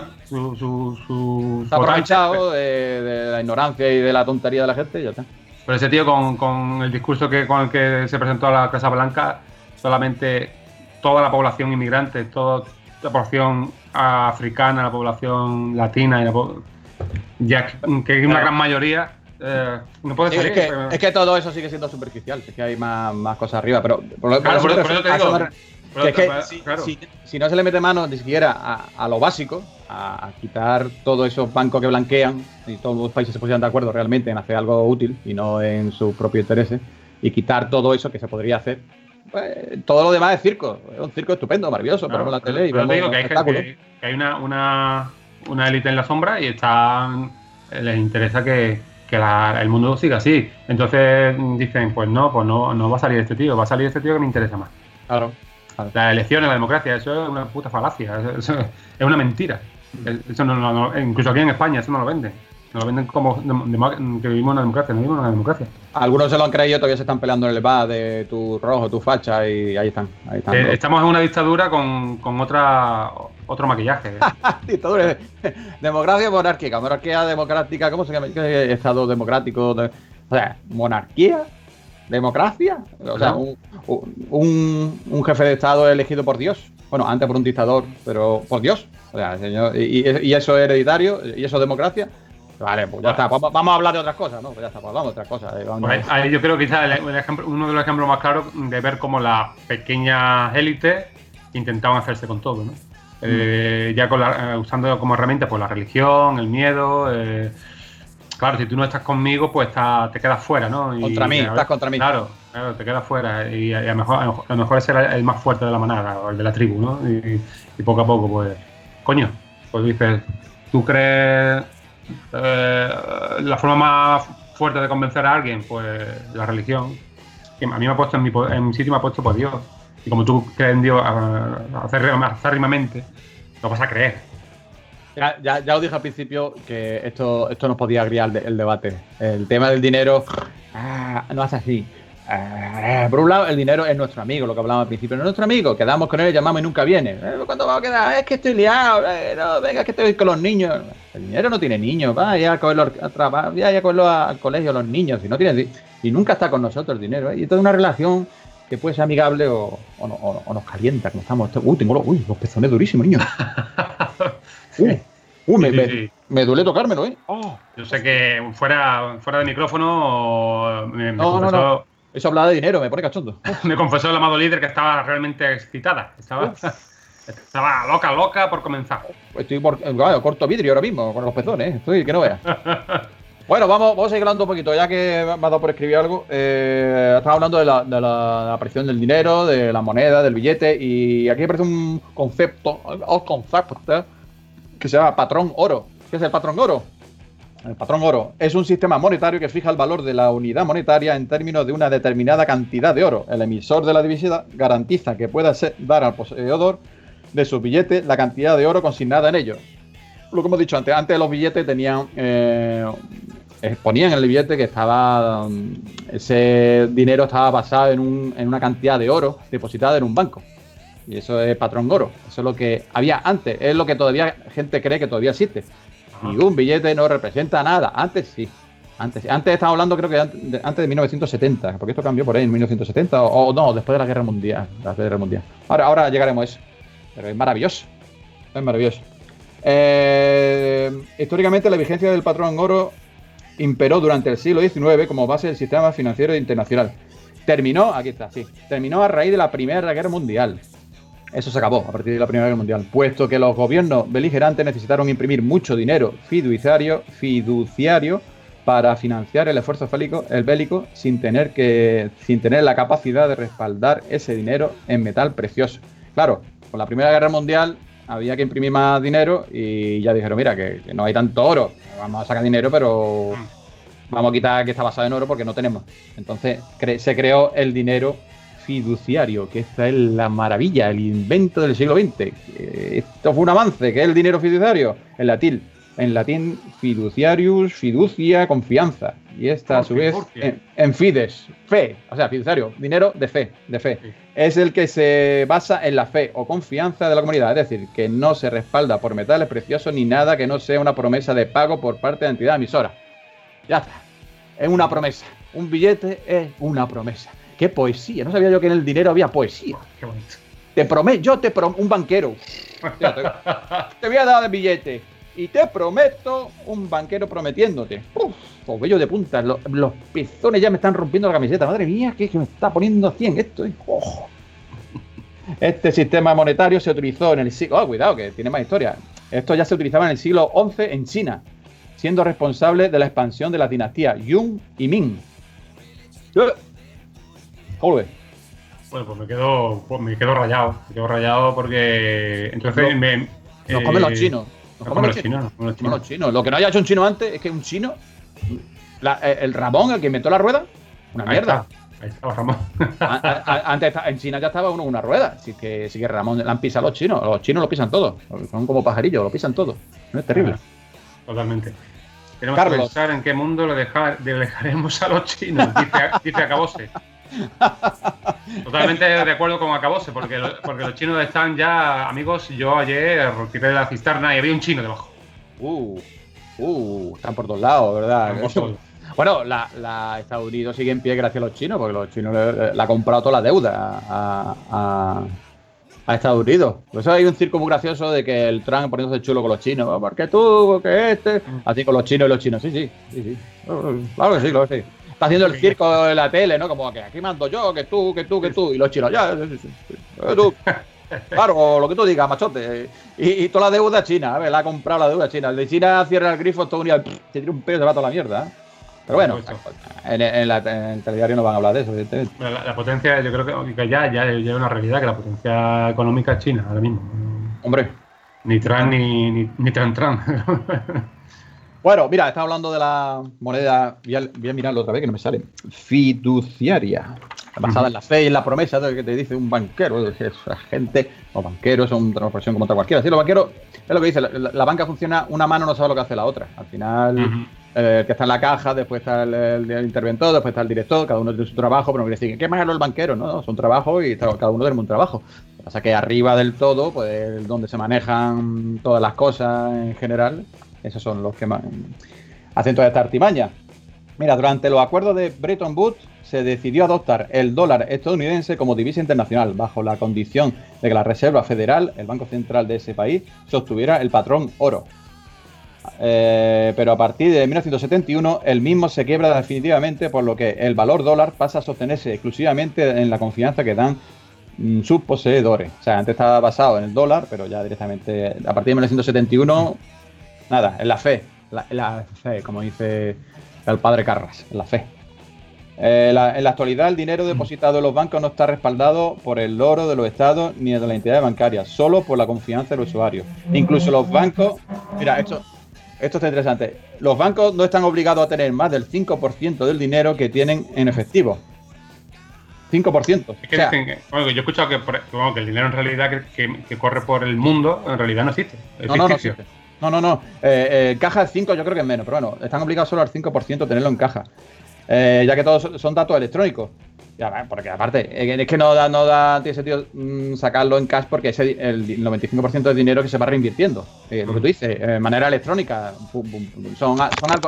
ha aprovechado de la ignorancia y de la tontería de la gente y ya está. Pero ese tío con el discurso con el que se presentó a la Casa Blanca, solamente toda la población inmigrante, toda la población africana, la población latina, ya que hay una gran mayoría, no puede salir. Es que todo eso sigue siendo superficial, es que hay más cosas arriba, pero por eso te digo. Si no se le mete mano ni siquiera a lo básico, a quitar todos esos bancos que blanquean, y todos los países se pusieran de acuerdo realmente en hacer algo útil y no en sus propios intereses, y quitar todo eso que se podría hacer, pues todo lo demás es circo. Es un circo estupendo, maravilloso, claro, ponemos la tele y vemos te digo un que espectáculo. Hay una élite en la sombra y les interesa que el mundo siga así. Entonces dicen, pues no va a salir este tío, va a salir este tío que me interesa más. Claro. Las elecciones, la democracia, eso es una puta falacia, eso es una mentira. Eso incluso aquí en España eso no lo venden. Nos lo venden como que vivimos en una democracia, no vivimos en una democracia. Algunos se lo han creído, todavía se están peleando en el bar de tu rojo, tu facha, y ahí están. Estamos en una dictadura con otro maquillaje. Dictadura, democracia monárquica, monarquía democrática, ¿cómo se llama? ¿Qué estado democrático? O sea, monarquía, democracia, o sea, un jefe de estado elegido por Dios. Bueno, antes por un dictador, pero por Dios. O sea, señor, y eso es hereditario, y eso es democracia. Vale, pues ya está. Vamos a hablar de otras cosas, ¿no? Pues ya está, pues vamos a otras cosas. Pues yo creo que quizás uno de los ejemplos más claros de ver cómo las pequeñas élites intentaban hacerse con todo, ¿no? Ya usando como herramienta pues la religión, el miedo. Claro, si tú no estás conmigo, pues te quedas fuera, ¿no? Estás contra mí. Claro, te quedas fuera. Y a lo mejor es el más fuerte de la manada, o el de la tribu, ¿no? Y poco a poco, pues, coño, pues dices, ¿tú crees la forma más fuerte de convencer a alguien? Pues la religión. Que a mí me ha puesto en mi sitio, me ha puesto por Dios. Y como tú crees en Dios acérrimamente, lo vas a creer. Ya os dije al principio que esto nos podía agriar el debate. El tema del dinero no es así. Por un lado, el dinero es nuestro amigo, lo que hablábamos al principio. No es nuestro amigo, quedamos con él, llamamos y nunca viene. ¿Cuándo vamos a quedar? Es que estoy liado. No, venga, es que estoy con los niños. El dinero no tiene niños. Vaya a cogerlo al colegio los niños. Y nunca está con nosotros el dinero. Y esto es una relación que puede ser amigable o nos calienta, como estamos. Tengo los pezones durísimos, niño. Me duele tocármelo, ¿eh? Yo sé que fuera de micrófono me confesó... No. Eso hablaba de dinero, me pone cachondo. Me confesó el amado líder que estaba realmente excitada. Estaba loca por comenzar. Estoy corto vidrio ahora mismo con los pezones, estoy que no veas. Bueno, vamos a seguir hablando un poquito, ya que me ha dado por escribir algo. Estaba hablando de la aparición del dinero, de la moneda, del billete, y aquí aparece un concepto que se llama patrón oro. ¿Qué es el patrón oro? El patrón oro es un sistema monetario que fija el valor de la unidad monetaria en términos de una determinada cantidad de oro. El emisor de la divisa garantiza que pueda dar al poseedor de sus billetes la cantidad de oro consignada en ellos. Lo que hemos dicho antes los billetes tenían... ponían en el billete que ese dinero estaba basado en una cantidad de oro depositada en un banco. Y eso es patrón oro. Eso es lo que había antes. Es lo que todavía gente cree que todavía existe. Ningún billete no representa nada. Antes sí. Antes estaba hablando, creo que antes de 1970. Porque esto cambió por ahí en 1970. O no, después de la Guerra Mundial. Ahora llegaremos a eso. Pero es maravilloso. Es maravilloso. Históricamente la vigencia del patrón oro imperó durante el siglo XIX como base del sistema financiero internacional. Terminó a raíz de la Primera Guerra Mundial. Eso se acabó a partir de la Primera Guerra Mundial, puesto que los gobiernos beligerantes necesitaron imprimir mucho dinero fiduciario para financiar el esfuerzo bélico sin tener la capacidad de respaldar ese dinero en metal precioso. Claro, con la Primera Guerra Mundial había que imprimir más dinero y ya dijeron, mira, que no hay tanto oro, vamos a sacar dinero, pero vamos a quitar que está basado en oro porque no tenemos. Entonces se creó el dinero fiduciario, que esta es la maravilla, el invento del siglo XX. Esto fue un avance, que es el dinero fiduciario, en latín fiduciarius, fiducia, confianza. Y esta a su vez en fides, fe, o sea, fiduciario, dinero de fe. Sí. Es el que se basa en la fe o confianza de la comunidad, es decir, que no se respalda por metales preciosos ni nada que no sea una promesa de pago por parte de la entidad emisora. Ya está, es una promesa, un billete es una promesa. ¡Qué poesía! No sabía yo que en el dinero había poesía. Qué bonito. Un banquero. Te voy a dar el billete. Y te prometo, un banquero prometiéndote. Los vellos de punta, los pezones ya me están rompiendo la camiseta. Madre mía, que me está poniendo 100 esto. Este sistema monetario se utilizó en el siglo... Oh, cuidado, que tiene más historia. Esto ya se utilizaba en el siglo XI en China, siendo responsable de la expansión de las dinastías Yun y Ming. Joder. Bueno, pues me quedo rayado. Me quedo rayado porque... Entonces nos comen los chinos. Los chinos. Lo que no haya hecho un chino antes es que un chino, el Ramón, el que inventó la rueda, una mierda. Ahí estaba Ramón. Antes en China ya estaba uno con una rueda. Así que Ramón la han pisado los chinos. Los chinos lo pisan todo. Son como pajarillos, lo pisan todo. No es terrible. Totalmente. Tenemos que pensar en qué mundo le dejaremos a los chinos, dice Acabose. Totalmente de acuerdo con Acabose, porque los chinos están ya, amigos. Yo ayer tiré de la cisterna y había un chino debajo. Están por todos lados, ¿verdad? Bueno, la Estados Unidos sigue en pie gracias a los chinos, porque los chinos le ha comprado toda la deuda a Estados Unidos. Por eso hay un circo muy gracioso de que el Trump poniéndose chulo con los chinos. Porque tú, porque así con los chinos y los chinos. Sí. Claro que sí. Está haciendo el circo en la tele, ¿no? Como que aquí mando yo, que tú. Y los chinos, ya, sí. Tú. Claro, lo que tú digas, machote. Y toda la deuda china, a ver, la ha comprado la deuda china. El de China cierra el grifo, Estados Unidos te tira un pelo y se va toda la mierda. Pero bueno, en el telediario no van a hablar de eso, evidentemente. La potencia, yo creo que ya es una realidad, que la potencia económica es China ahora mismo. Hombre. Ni Trump ni Trump. Bueno, mira, estaba hablando de la moneda, voy a mirarlo otra vez que no me sale, fiduciaria, basada en la fe y en la promesa de que te dice un banquero. Esa gente, los banqueros son una profesión como otra cualquiera. Sí, los banqueros, es lo que dice, la banca funciona, una mano no sabe lo que hace la otra. Al final, el que está en la caja, después está el interventor, después está el director, cada uno tiene su trabajo, pero no quiere decir, ¿qué más es el banquero? No, son trabajos y cada uno tiene un trabajo. Lo que pasa es que arriba del todo, pues donde se manejan todas las cosas en general, esos son los que más hacen toda esta artimaña. Mira, durante los acuerdos de Bretton Woods se decidió adoptar el dólar estadounidense como divisa internacional, bajo la condición de que la Reserva Federal, el Banco Central de ese país, sostuviera el patrón oro. Pero a partir de 1971 el mismo se quiebra definitivamente, por lo que el valor dólar pasa a sostenerse exclusivamente en la confianza que dan sus poseedores. O sea, antes estaba basado en el dólar, pero ya directamente a partir de 1971... Nada, en la fe, la fe, como dice el padre Carras, en la fe. En la actualidad, el dinero depositado en los bancos no está respaldado por el oro de los estados ni de las entidades bancarias, solo por la confianza del usuario. Incluso los bancos, mira, esto está interesante, los bancos no están obligados a tener más del 5% del dinero que tienen en efectivo. 5%. Es que dicen que, bueno, yo he escuchado que el dinero en realidad que corre por el mundo, en realidad no existe. No existe. No. Caja de 5 yo creo que es menos, pero bueno, están obligados solo al 5% tenerlo en caja. Ya que todos son datos electrónicos. Ya, porque aparte, es que no tiene sentido sacarlo en cash porque el 95% del dinero que se va reinvirtiendo. Lo que tú dices, de manera electrónica. Son algo.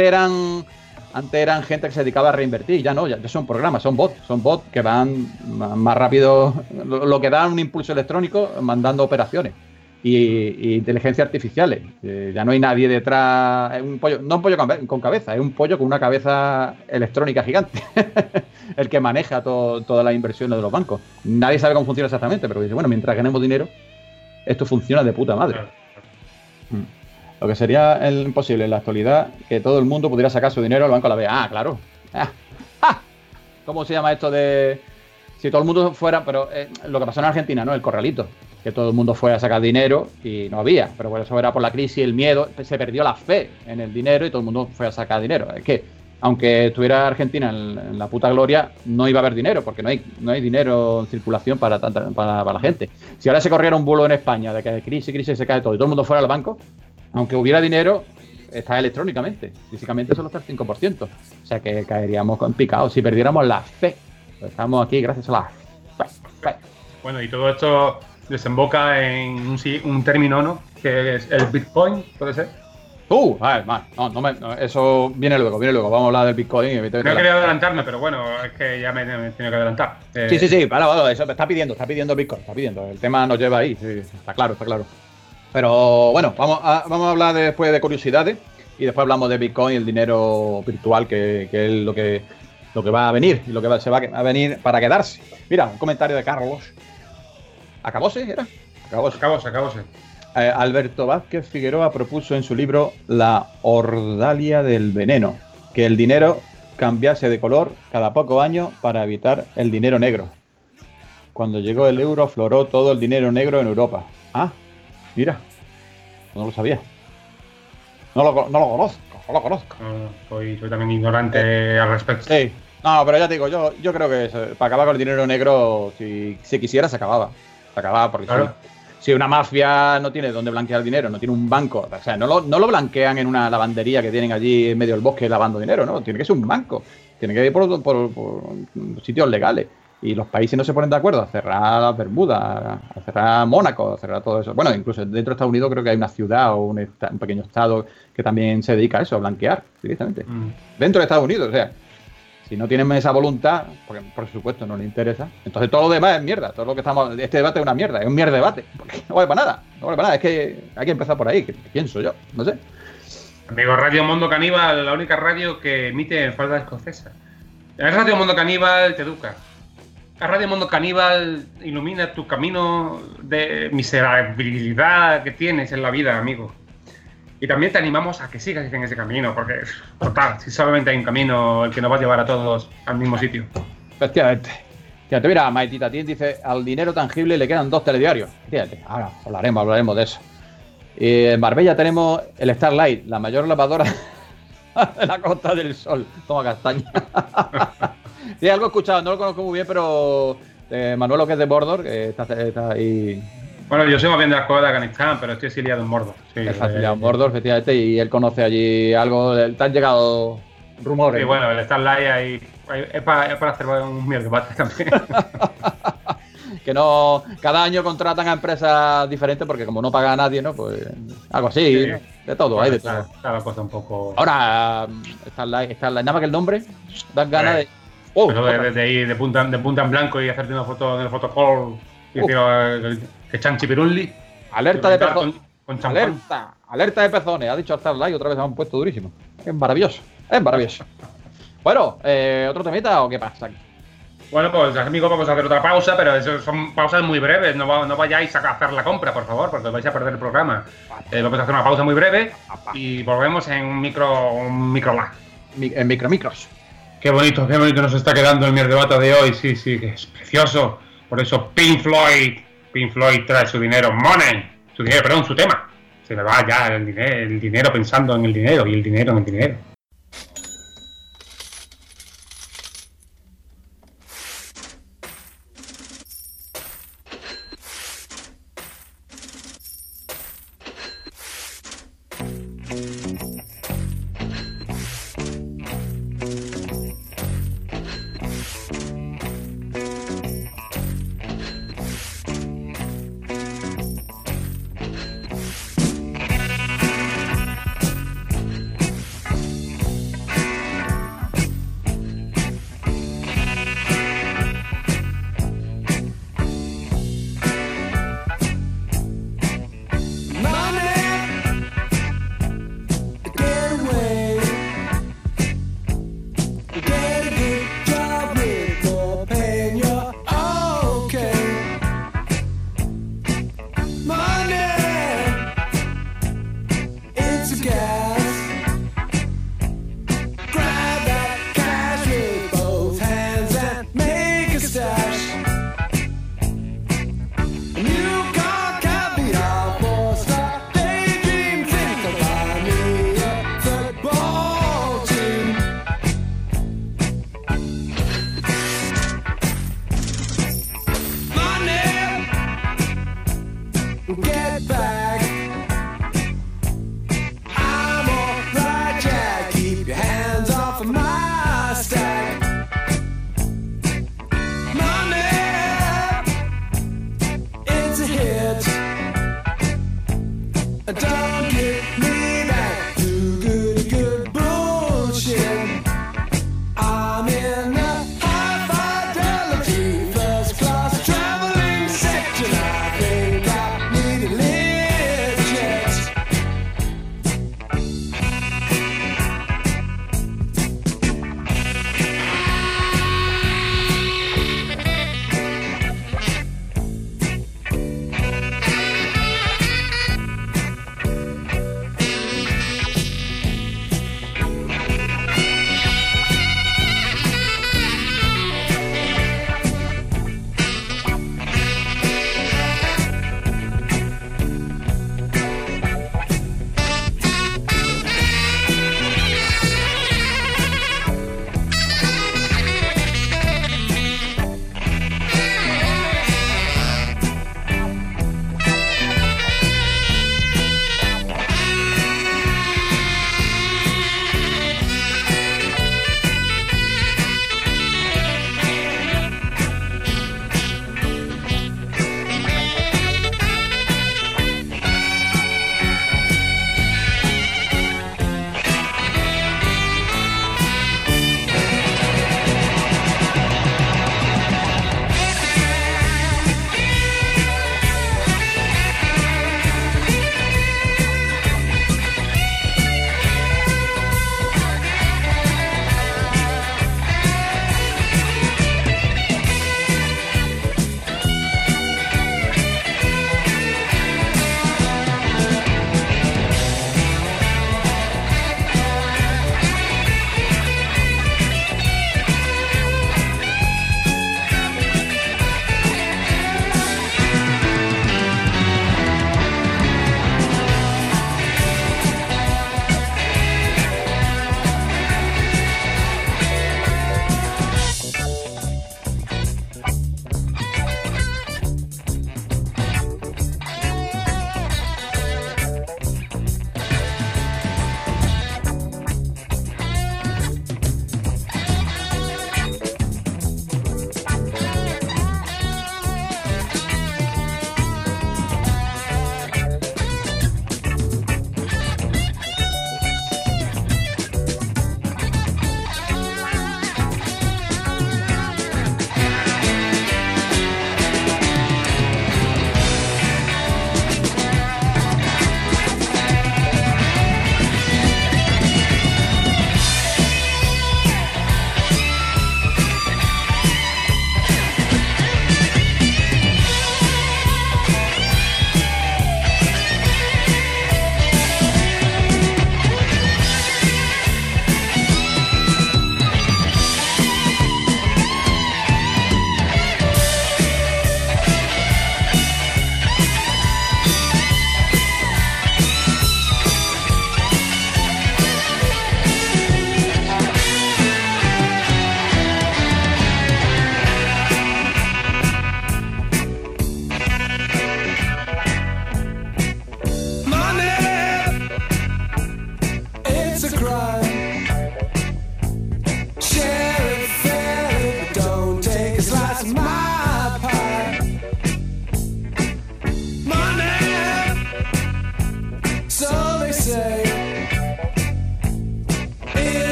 Antes eran gente que se dedicaba a reinvertir, ya no, ya son programas, son bots que van más rápido, lo que dan un impulso electrónico mandando operaciones. Y inteligencia artificiales. Ya no hay nadie detrás. Es un pollo, no un pollo con cabeza, es un pollo con una cabeza electrónica gigante. El que maneja todas las inversiones de los bancos. Nadie sabe cómo funciona exactamente, pero dice, bueno, mientras ganemos dinero, esto funciona de puta madre. Lo que sería imposible en la actualidad, que todo el mundo pudiera sacar su dinero al banco a la vez. Ah, claro. ¿Cómo se llama esto de...? Si todo el mundo fuera... Pero lo que pasó en Argentina, ¿no? El corralito. que todo el mundo fue a sacar dinero y no había, pero por eso era por la crisis, el miedo, se perdió la fe en el dinero y todo el mundo fue a sacar dinero. Es que aunque estuviera Argentina en la puta gloria, no iba a haber dinero, porque no hay dinero en circulación para la gente. Si ahora se corriera un bulo en España de que hay crisis, se cae todo y todo el mundo fuera al banco, aunque hubiera dinero, está electrónicamente, físicamente solo está el 5%. O sea que caeríamos en picado si perdiéramos la fe. Pues estamos aquí gracias a la fe. Bueno, y todo esto desemboca en un término, ¿no? Que es el Bitcoin, ¿puede ser? Eso viene luego. Vamos a hablar del Bitcoin. No quería adelantarme, pero bueno, es que ya me he tenido que adelantar. Sí, vale, eso está pidiendo Bitcoin, el tema nos lleva ahí, sí, está claro. Pero bueno, vamos a hablar después de curiosidades y después hablamos de Bitcoin y el dinero virtual, que es lo que va a venir y lo que se va a venir para quedarse. Mira, un comentario de Carlos. ¿Acabóse? Acabóse. Alberto Vázquez Figueroa propuso en su libro La ordalia del veneno que el dinero cambiase de color cada pocos años para evitar el dinero negro. Cuando llegó el euro afloró todo el dinero negro en Europa. Ah, mira, no lo sabía. No lo conozco. Soy también ignorante al respecto. Sí. No, pero ya te digo, yo creo que para acabar con el dinero negro, si se quisiera, se acababa. Se acababa porque claro. Si una mafia no tiene dónde blanquear dinero, no tiene un banco, o sea, no lo blanquean en una lavandería que tienen allí en medio del bosque lavando dinero, ¿no? Tiene que ser un banco. Tiene que ir por sitios legales. Y los países no se ponen de acuerdo a cerrar las Bermudas, a cerrar Mónaco, a cerrar todo eso. Bueno, incluso dentro de Estados Unidos creo que hay una ciudad o un pequeño estado que también se dedica a eso, a blanquear directamente. Dentro de Estados Unidos, o sea, si no tienen esa voluntad, porque por supuesto no les interesa, entonces todo lo demás es mierda. Todo lo que este debate es una mierda, es un mierda debate. Porque no vale para nada, es que hay que empezar por ahí, que pienso yo, no sé. Amigo, Radio Mundo Caníbal, la única radio que emite en falda escocesa. En Radio Mundo Caníbal te educa. Radio Mundo Caníbal ilumina tu camino de miserabilidad que tienes en la vida, amigo. Y también te animamos a que sigas en ese camino, porque, total, si solamente hay un camino, el que nos va a llevar a todos al mismo sitio. Efectivamente. Fíjate, mira, Maitita Tien dice, al dinero tangible le quedan 2 telediarios. Fíjate, ahora hablaremos de eso. Y en Marbella tenemos el Starlight, la mayor lavadora de la Costa del Sol. Toma castaña. Sí, algo he escuchado, no lo conozco muy bien, pero Manuel, que es de Mordor, que está ahí. Bueno, yo soy más bien de la escuela de Afganistán, pero estoy exiliado en Mordor. Sí, exiliado en Mordor, efectivamente, y él conoce allí algo. Te han llegado rumores. Sí, bueno, el Starlight ahí es para hacer un mierda también. Que no, cada año contratan a empresas diferentes porque como no paga a nadie, ¿no? Pues algo así, sí. De todo, bueno, hay de todo. Está la cosa un poco. Ahora, Starlight, nada más que el nombre, dan ganas de. Eso de ir de punta en blanco y hacerte una foto en el photocall y decir que Chanchi Pirulli. Alerta de pezones. Con alerta de pezones. Ha dicho Starlight, otra vez se han puesto durísimo. Es maravilloso. Bueno, ¿otro temita o qué pasa aquí? Bueno, pues amigos, vamos a hacer otra pausa, pero eso son pausas muy breves. No vayáis a hacer la compra, por favor, porque vais a perder el programa. Vamos a hacer una pausa muy breve y volvemos en un micro En micros. Qué bonito nos está quedando el mierdebata de hoy. Sí, que es precioso. Por eso Pink Floyd trae su dinero, su tema. Se le va ya el dinero pensando en el dinero y el dinero en el dinero.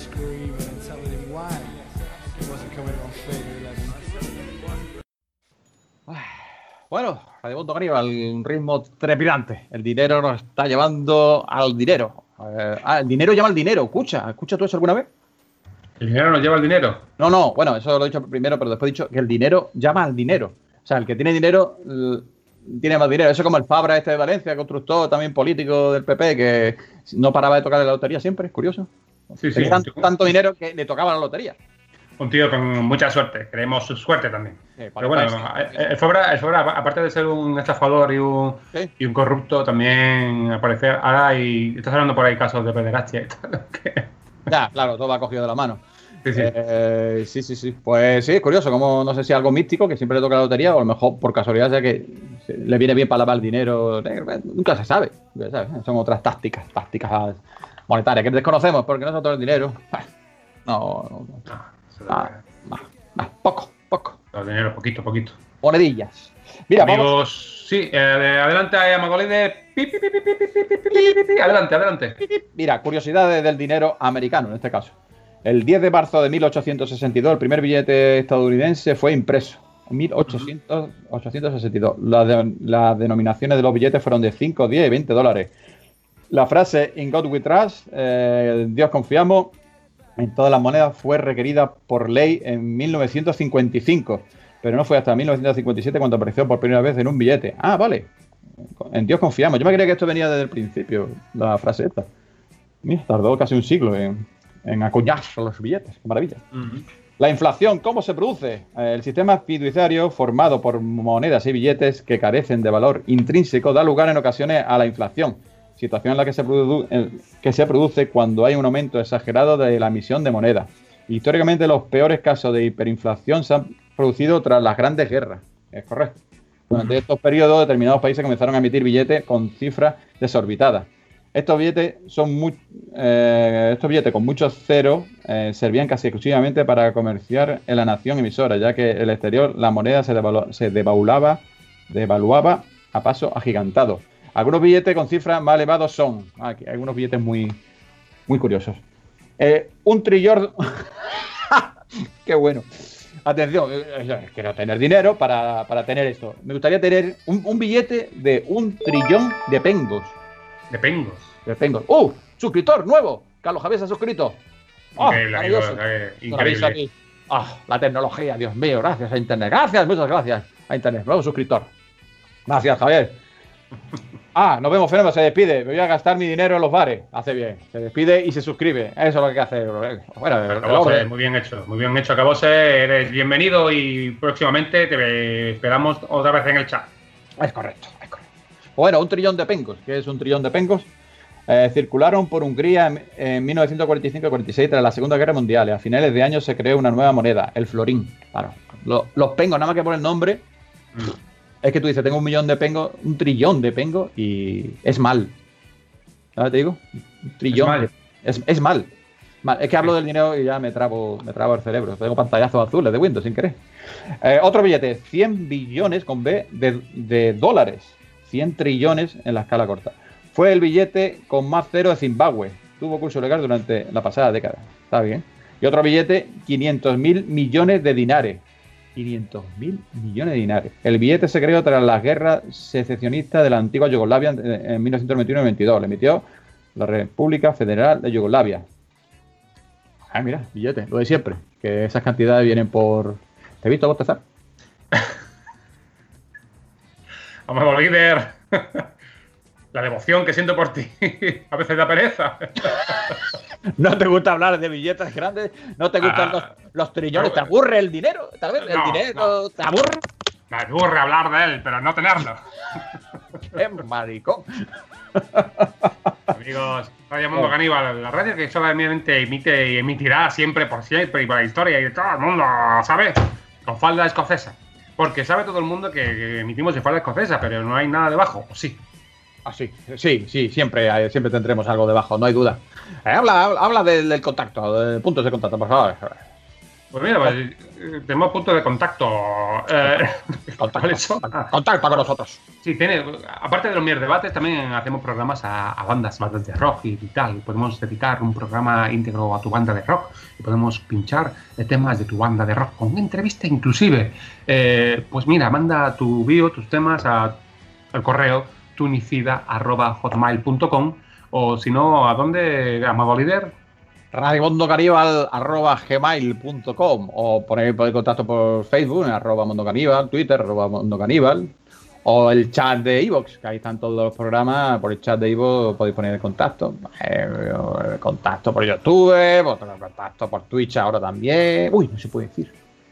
screaming and telling him why he wasn't coming on Fatal 11. Bueno, Radimundo Caníbal, un ritmo trepidante. El dinero nos está llevando al dinero. El dinero llama al dinero. ¿Escucha tú eso alguna vez? ¿El dinero nos lleva el dinero? No, bueno, eso lo he dicho primero, pero después he dicho que el dinero llama al dinero. O sea, el que tiene dinero tiene más dinero. Eso es como el Fabra este de Valencia, constructor, también político del PP, que no paraba de tocar la lotería siempre, es curioso. Sí. Tenía tanto dinero que le tocaba la lotería. Un tío con mucha suerte, queremos su suerte también. Sí, pero bueno, el Fabra, aparte de ser un estafador y un corrupto, también aparece ahora y estás hablando por ahí casos de pederastia y tal. Ya, claro, todo va cogido de la mano. Sí. Sí. Pues sí, es curioso, como no sé si algo místico, que siempre le toca la lotería, o a lo mejor por casualidad sea que le viene bien para lavar el dinero. Nunca se sabe. Son otras tácticas monetarias que desconocemos, porque no es todo el dinero. Poco. El dinero, poquito. Monedillas. Mira, amigos, vamos. Sí, adelante, Amagolide. Adelante. Mira, curiosidades del dinero americano en este caso. El 10 de marzo de 1862, el primer billete estadounidense fue impreso. En 1862. Las denominaciones de los billetes fueron de 5, 10 y 20 dólares. La frase In God We Trust, en Dios confiamos, en todas las monedas fue requerida por ley en 1955. Pero no fue hasta 1957 cuando apareció por primera vez en un billete. Ah, vale. En Dios confiamos. Yo me creía que esto venía desde el principio, la frase esta. Mira, tardó casi un siglo en acuñarse los billetes. Qué maravilla. La inflación, ¿cómo se produce? El sistema fiduciario formado por monedas y billetes que carecen de valor intrínseco da lugar en ocasiones a la inflación. Situación en la que se produce cuando hay un aumento exagerado de la emisión de moneda. Históricamente los peores casos de hiperinflación se han producido tras las grandes guerras. Es correcto. Durante estos periodos, determinados países comenzaron a emitir billetes con cifras desorbitadas. Estos billetes con muchos ceros servían casi exclusivamente para comerciar en la nación emisora, ya que en el exterior la moneda se devaluaba a paso agigantado. Algunos billetes con cifras más elevados son... Aquí hay algunos billetes muy curiosos. 1 trillón... ¡Qué bueno! Atención, quiero tener dinero para tener esto. Me gustaría tener un billete de 1 trillón de pengos. ¿De pengos? De pengos. ¡Oh! ¡Suscriptor nuevo! Carlos Javier se ha suscrito. ¡Oh, increíble. Increíble. La tecnología, Dios mío, gracias a Internet. Muchas gracias a Internet. Nuevo suscriptor. Gracias, Javier. Nos vemos, Fenómeno, se despide. Me voy a gastar mi dinero en los bares. Hace bien. Se despide y se suscribe. Eso es lo que hay que hacer. Bueno, muy bien hecho, Cabose. Eres bienvenido y próximamente te esperamos otra vez en el chat. Es correcto. Bueno, 1 trillón de pengos. ¿Qué es 1 trillón de pengos? Circularon por Hungría en 1945-46 tras la Segunda Guerra Mundial. A finales de año se creó una nueva moneda, el florín. Claro. Los pengos, nada más que por el nombre... Es que tú dices, tengo 1 millón de pengos, 1 trillón de pengos y es mal. ¿Sabes te digo? 1 trillón. Es mal. Es que hablo del dinero y ya me trabo el cerebro. Tengo pantallazos azules de Windows sin querer. Otro billete, 100 billones con B de dólares. 100 trillones en la escala corta. Fue el billete con más cero de Zimbabue. Tuvo curso legal durante la pasada década. Está bien. Y otro billete, 500.000 millones de dinares. 500.000 millones de dinares. El billete se creó tras las guerras secesionistas de la antigua Yugoslavia en 1991-92. Le emitió la República Federal de Yugoslavia. Mira, billete, lo de siempre. Que esas cantidades vienen por... ¿Te he visto bostezar? Vamos, líder. La devoción que siento por ti. A veces da pereza. ¿No te gusta hablar de billetes grandes? ¿No te gustan los trillones? ¿Te aburre el dinero? ¿Tal vez el dinero te aburre? Me aburre hablar de él, pero no tenerlo. ¡Qué maricón! Amigos, Radio Mundo Caníbal, la radio que solamente emite y emitirá siempre por siempre y para la historia y de todo el mundo, ¿sabes? Con falda escocesa. Porque sabe todo el mundo que emitimos de falda escocesa, pero no hay nada debajo, ¿o sí? Sí, siempre tendremos algo debajo, no hay duda. Habla del contacto, de puntos de contacto, por favor. Pues mira, pues, tenemos punto de contacto. Contacta con nosotros. Sí, aparte de los debates, también hacemos programas a bandas de rock y tal. Podemos dedicar un programa íntegro a tu banda de rock y podemos pinchar temas de tu banda de rock con una entrevista inclusive. Pues mira, manda tu bio, tus temas al correo tunicida@hotmail.com o si no, ¿a dónde, amado líder? radiomondocaníbal@gmail.com o poner contacto por Facebook, @mondocaníbal, Twitter, @mondocaníbal, o el chat de iVoox, que ahí están todos los programas. Por el chat de iVoox podéis poner el contacto. Contacto por YouTube, contacto por Twitch ahora también. Uy, no se puede decir.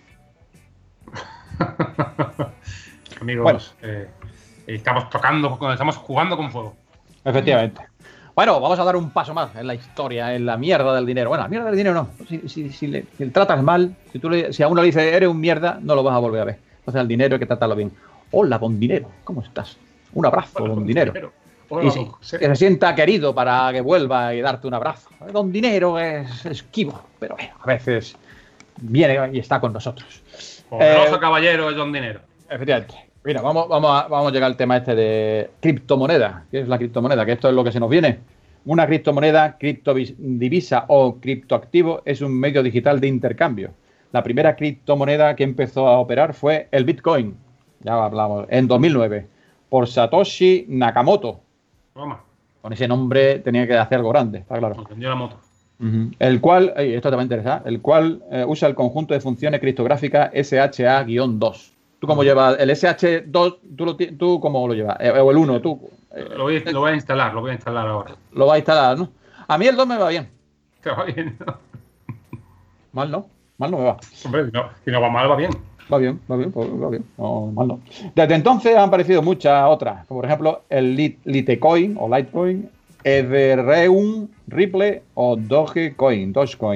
Amigos, estamos jugando con fuego. Efectivamente. Bueno, vamos a dar un paso más en la historia, en la mierda del dinero. Bueno, la mierda del dinero no. Si le tratas mal, si a uno le dice eres un mierda, no lo vas a volver a ver. Entonces al dinero hay que tratarlo bien. Hola, don dinero, ¿cómo estás? Un abrazo, Hola, don dinero. Hola, Y que se sienta querido para que vuelva y darte un abrazo. Don dinero es esquivo, pero bueno, a veces viene y está con nosotros. Poderoso caballero es don dinero. Efectivamente. Mira, vamos a llegar al tema este de criptomoneda. ¿Qué es la criptomoneda? Que esto es lo que se nos viene. Una criptomoneda, criptodivisa o criptoactivo es un medio digital de intercambio. La primera criptomoneda que empezó a operar fue el Bitcoin, ya hablamos, en 2009, por Satoshi Nakamoto. Toma. Con ese nombre tenía que hacer algo grande, está claro. Nos vendió la moto. El cual, esto te va a interesar, el cual usa el conjunto de funciones criptográficas SHA-2. ¿Tú cómo llevas el SH2? ¿Tú cómo lo llevas? O el 1, tú. Lo voy a instalar ahora. Lo vas a instalar, ¿no? A mí el 2 me va bien. ¿Te va bien? ¿No? Mal no me va. Hombre, si no va mal, va bien. Va bien. No, mal no. Desde entonces han aparecido muchas otras, como por ejemplo el Litecoin o Litecoin, Ethereum, Ripple o Dogecoin.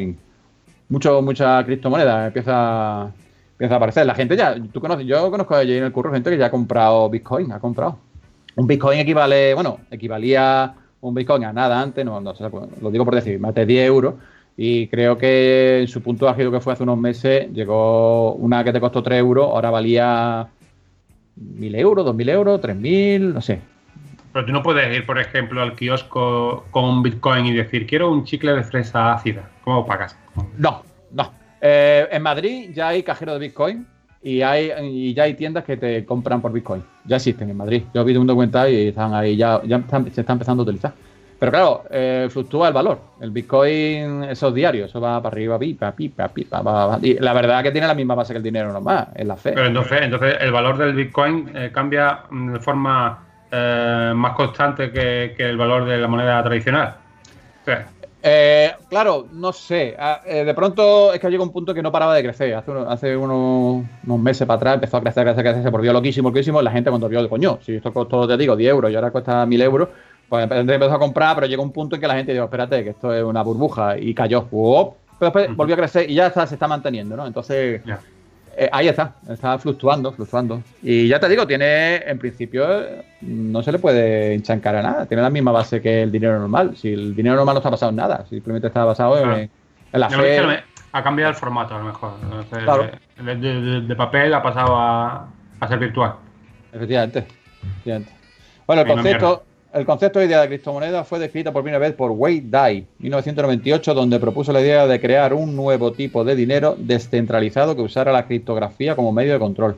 Muchas criptomonedas empieza a aparecer. La gente ya, yo conozco allí en el curro gente que ya ha comprado Bitcoin, Un Bitcoin equivalía un Bitcoin a nada antes, no sé, lo digo por decir, más de 10 euros, y creo que en su punto álgido que fue hace unos meses, llegó una que te costó 3 euros, ahora valía 1.000 euros, 2.000 euros, 3.000, no sé. Pero tú no puedes ir, por ejemplo, al kiosco con un Bitcoin y decir, quiero un chicle de fresa ácida. ¿Cómo pagas? No. En Madrid ya hay cajero de Bitcoin y ya hay tiendas que te compran por Bitcoin. Ya existen en Madrid. Yo he visto un documental y están ahí, se está empezando a utilizar. Pero claro, fluctúa el valor. El Bitcoin, esos diarios, eso va para arriba, pipa. Y la verdad que tiene la misma base que el dinero normal, es la fe. Pero entonces el valor del Bitcoin cambia de forma más constante que el valor de la moneda tradicional. Sí. Claro, no sé. De pronto es que llega un punto que no paraba de crecer. Hace unos meses para atrás empezó a crecer, se volvió loquísimo. La gente cuando vio de coño, si esto costó, te digo, 10 euros y ahora cuesta 1.000 euros, pues empezó a comprar, pero llegó un punto en que la gente dijo, espérate, que esto es una burbuja, y cayó. Pero después volvió a crecer y ya se está manteniendo, ¿no? Entonces, ahí está fluctuando. Y ya te digo, en principio, no se le puede enchancar a nada. Tiene la misma base que el dinero normal. Si el dinero normal no está basado en nada, simplemente está basado en la fe. Ha cambiado el formato, a lo mejor. Entonces, claro. De papel ha pasado a ser virtual. Efectivamente. Bueno, el concepto de idea de criptomoneda fue descrito por primera vez por Wei Dai en 1998, donde propuso la idea de crear un nuevo tipo de dinero descentralizado que usara la criptografía como medio de control.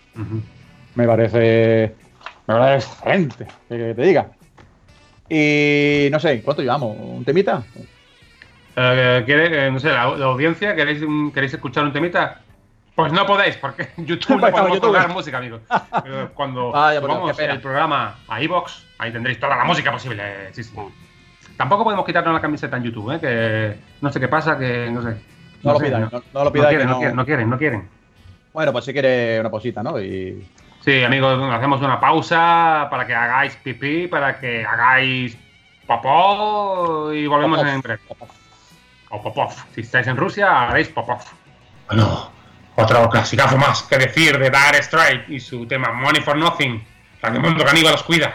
Me parece excelente que te diga. Y no sé, ¿cuánto llevamos? ¿Un temita? No sé, la audiencia, ¿queréis escuchar un temita? Pues no podéis, porque en YouTube no podemos tocar música, amigos. Cuando subamos el programa a iVoox, ahí tendréis toda la música posible. Sí. Tampoco podemos quitarnos la camiseta en YouTube, que no sé qué pasa, que no sé. No lo pidáis. No quieren. Bueno, pues si quieres una pausita, ¿no? Sí, amigos, hacemos una pausa para que hagáis pipí, para que hagáis popó y volvemos en breve. O popov. Si estáis en Rusia, haréis popov. Bueno. Otro clasicazo más que decir de Dire Straits y su tema Money for Nothing. Radio Mundo Caníbal los cuida.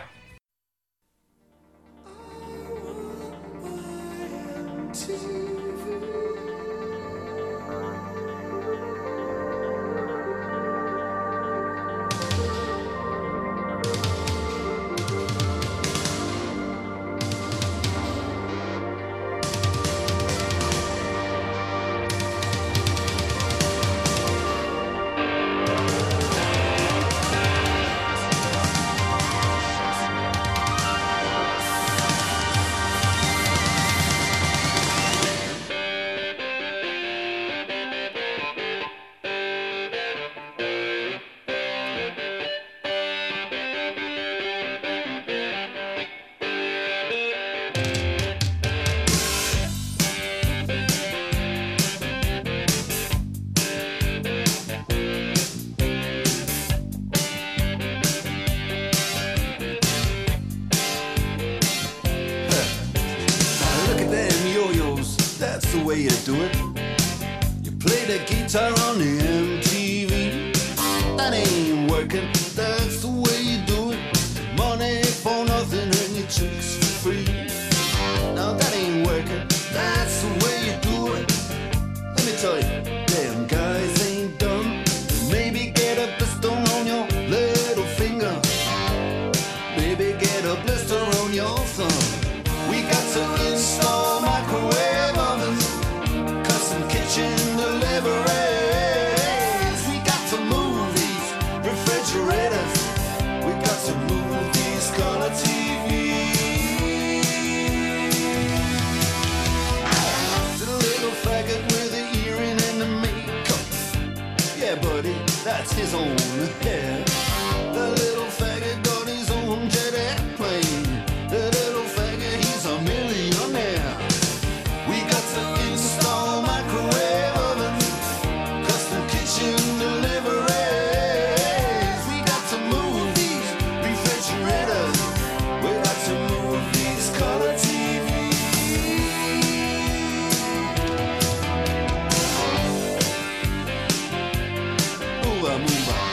play the guitar on the MTV. That ain't working, that's the way you do it. Money for nothing and your chicks for free. Now that ain't working, that's the way you do it. Let me tell you, damn guys ain't dumb. Maybe get a blister on your little finger. Maybe get a blister on your thumb. We got to install microwave ovens, custom kitchen deliveries. We got to move these refrigerators. We got to move these color TVs. The little faggot with the earring and the makeup. Yeah, buddy, that's his own hair. The little faggot got his own jet airplane. The little faggot, he's a millionaire. We got to install microwave ovens, custom kitchen deliveries. We got to move these refrigerators. We got to move these color TVs. Move on, move on.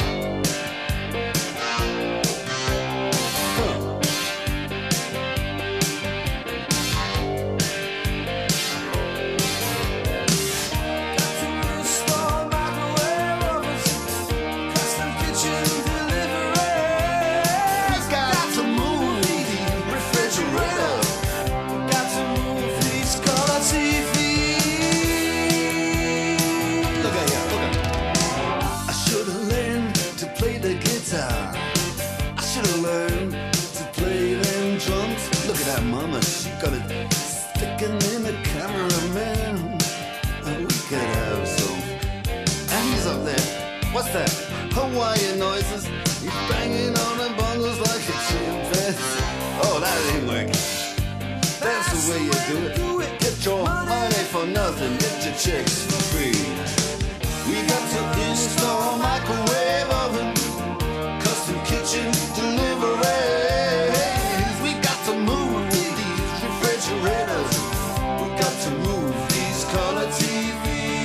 Mama, she got it sticking in the cameraman. We could have some. And he's up there. What's that? Hawaiian noises. He's banging on the bongos like a chimpanzee. Oh, that ain't working. That's the way you do it. Get your money for nothing. Get your chicks for free. We got to install microwave oven, custom kitchen deliveries. We got to move these refrigerators. We got to move these color TVs.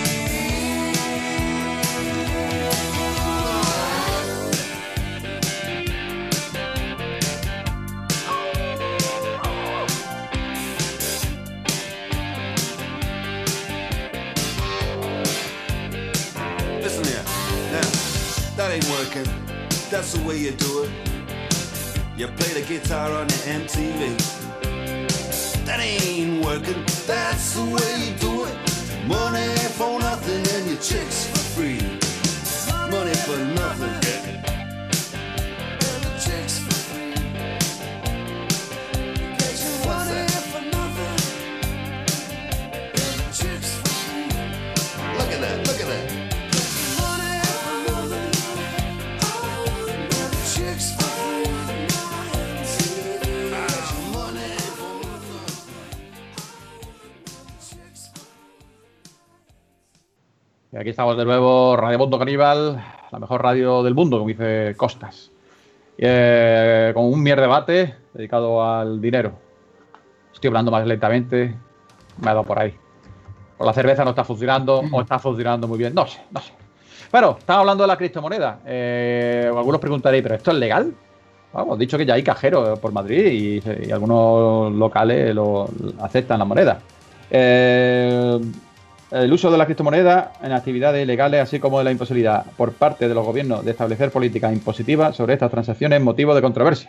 Listen here, now, that ain't working. That's the way you do it. You play the guitar on the MTV. That ain't working. That's the way you do it. Money for nothing and your chicks for free. Money for nothing. And your chicks for free. What's that? And your chicks for free. Look at that, look at that. Money for nothing. And your chicks for free. Y aquí estamos de nuevo, Radio Mundo Caníbal, la mejor radio del mundo, como dice Costas. Con un debate dedicado al dinero. Estoy hablando más lentamente, me ha dado por ahí. O la cerveza no está funcionando, o está funcionando muy bien, no sé. Pero, estamos hablando de la criptomoneda. Algunos preguntaréis, ¿pero esto es legal? Hemos dicho que ya hay cajeros por Madrid y algunos locales lo aceptan la moneda. El uso de la criptomoneda en actividades ilegales, así como de la imposibilidad por parte de los gobiernos de establecer políticas impositivas sobre estas transacciones, es motivo de controversia.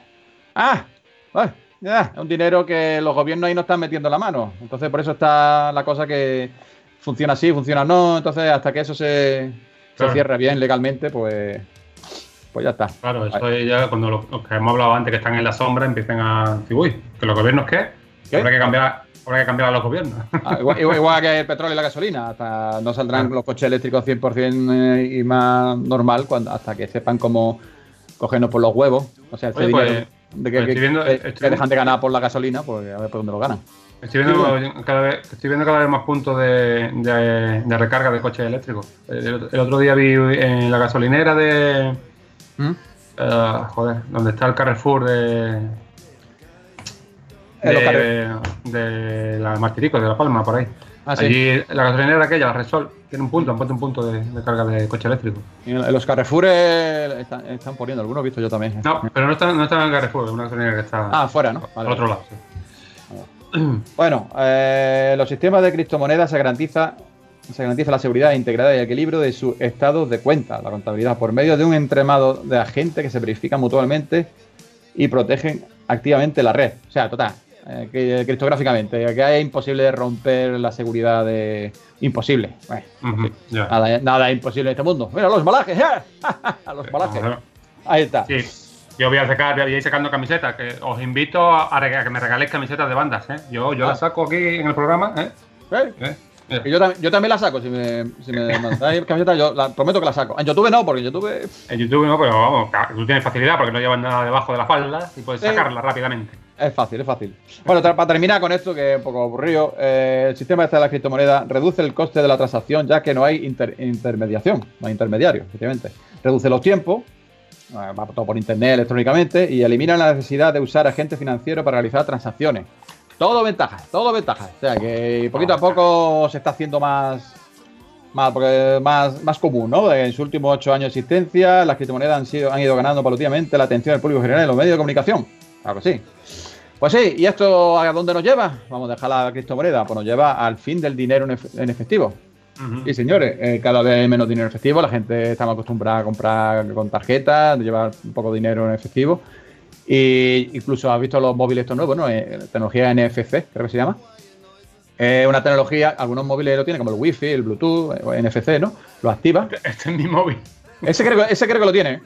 Es un dinero que los gobiernos ahí no están metiendo la mano. Entonces, por eso está la cosa que funciona así, funciona no. Entonces, hasta que eso se cierre bien legalmente, pues ya está. Claro, eso es ya cuando los que hemos hablado antes, que están en la sombra, empiecen a decir, uy, ¿que los gobiernos qué? Habrá que cambiar a los gobiernos. Igual que el petróleo y la gasolina. Hasta no saldrán los coches eléctricos 100% y más normal hasta que sepan cómo cogernos por los huevos. O sea, ese dinero que dejan de ganar por la gasolina, pues a ver por dónde lo ganan. Estoy viendo cada vez más puntos de recarga de coches eléctricos. El otro día vi en la gasolinera de... donde está el Carrefour de la Martirico, de La Palma, por ahí. Ah, sí. Allí la gasolinera aquella, la Repsol, tiene un punto, han puesto un punto de carga de coche eléctrico. Y en los Carrefour están poniendo, algunos he visto yo también. No, pero no está en el Carrefour, es una gasolinera que está Fuera, ¿no? al otro lado. Sí. Bueno, los sistemas de criptomonedas se garantiza la seguridad integrada y el equilibrio de sus estados de cuenta, la contabilidad, por medio de un entramado de agentes que se verifican mutuamente y protegen activamente la red. O sea, total, que criptográficamente, que es imposible de romper la seguridad de... Imposible. Bueno, nada es imposible en este mundo. Mira, los malajes, los malajes. Ahí está. Sí. Yo voy a ir sacando camisetas, que os invito a que me regaléis camisetas de bandas, ¿eh? Yo las saco aquí en el programa, ¿eh? Yo también la saco, si me mandáis camisetas, yo prometo que la saco. En YouTube no, porque en YouTube... En YouTube no, pero vamos, tú tienes facilidad porque no llevas nada debajo de la falda y puedes sacarla rápidamente. Es fácil. Bueno, para terminar con esto, que es un poco aburrido, el sistema de la criptomoneda reduce el coste de la transacción, ya que no hay intermediación, no hay intermediario, efectivamente. Reduce los tiempos, va todo por internet electrónicamente, y elimina la necesidad de usar agentes financieros para realizar transacciones. Todo ventajas. O sea que poquito a poco se está haciendo más común, ¿no? En sus últimos 8 años de existencia, las criptomonedas han ido ganando paulatinamente la atención del público general en los medios de comunicación. Claro que sí. Pues sí, ¿y esto a dónde nos lleva? Vamos a dejar la criptomoneda, pues nos lleva al fin del dinero en efectivo. Sí, señores, cada vez hay menos dinero en efectivo, la gente está más acostumbrada a comprar con tarjetas, llevar un poco de dinero en efectivo. Y incluso has visto los móviles estos nuevos, ¿no? Tecnología NFC, creo que se llama. Una tecnología, algunos móviles lo tienen, como el Wi-Fi, el Bluetooth, NFC, ¿no? Lo activa. Este es mi móvil. Ese creo que lo tiene.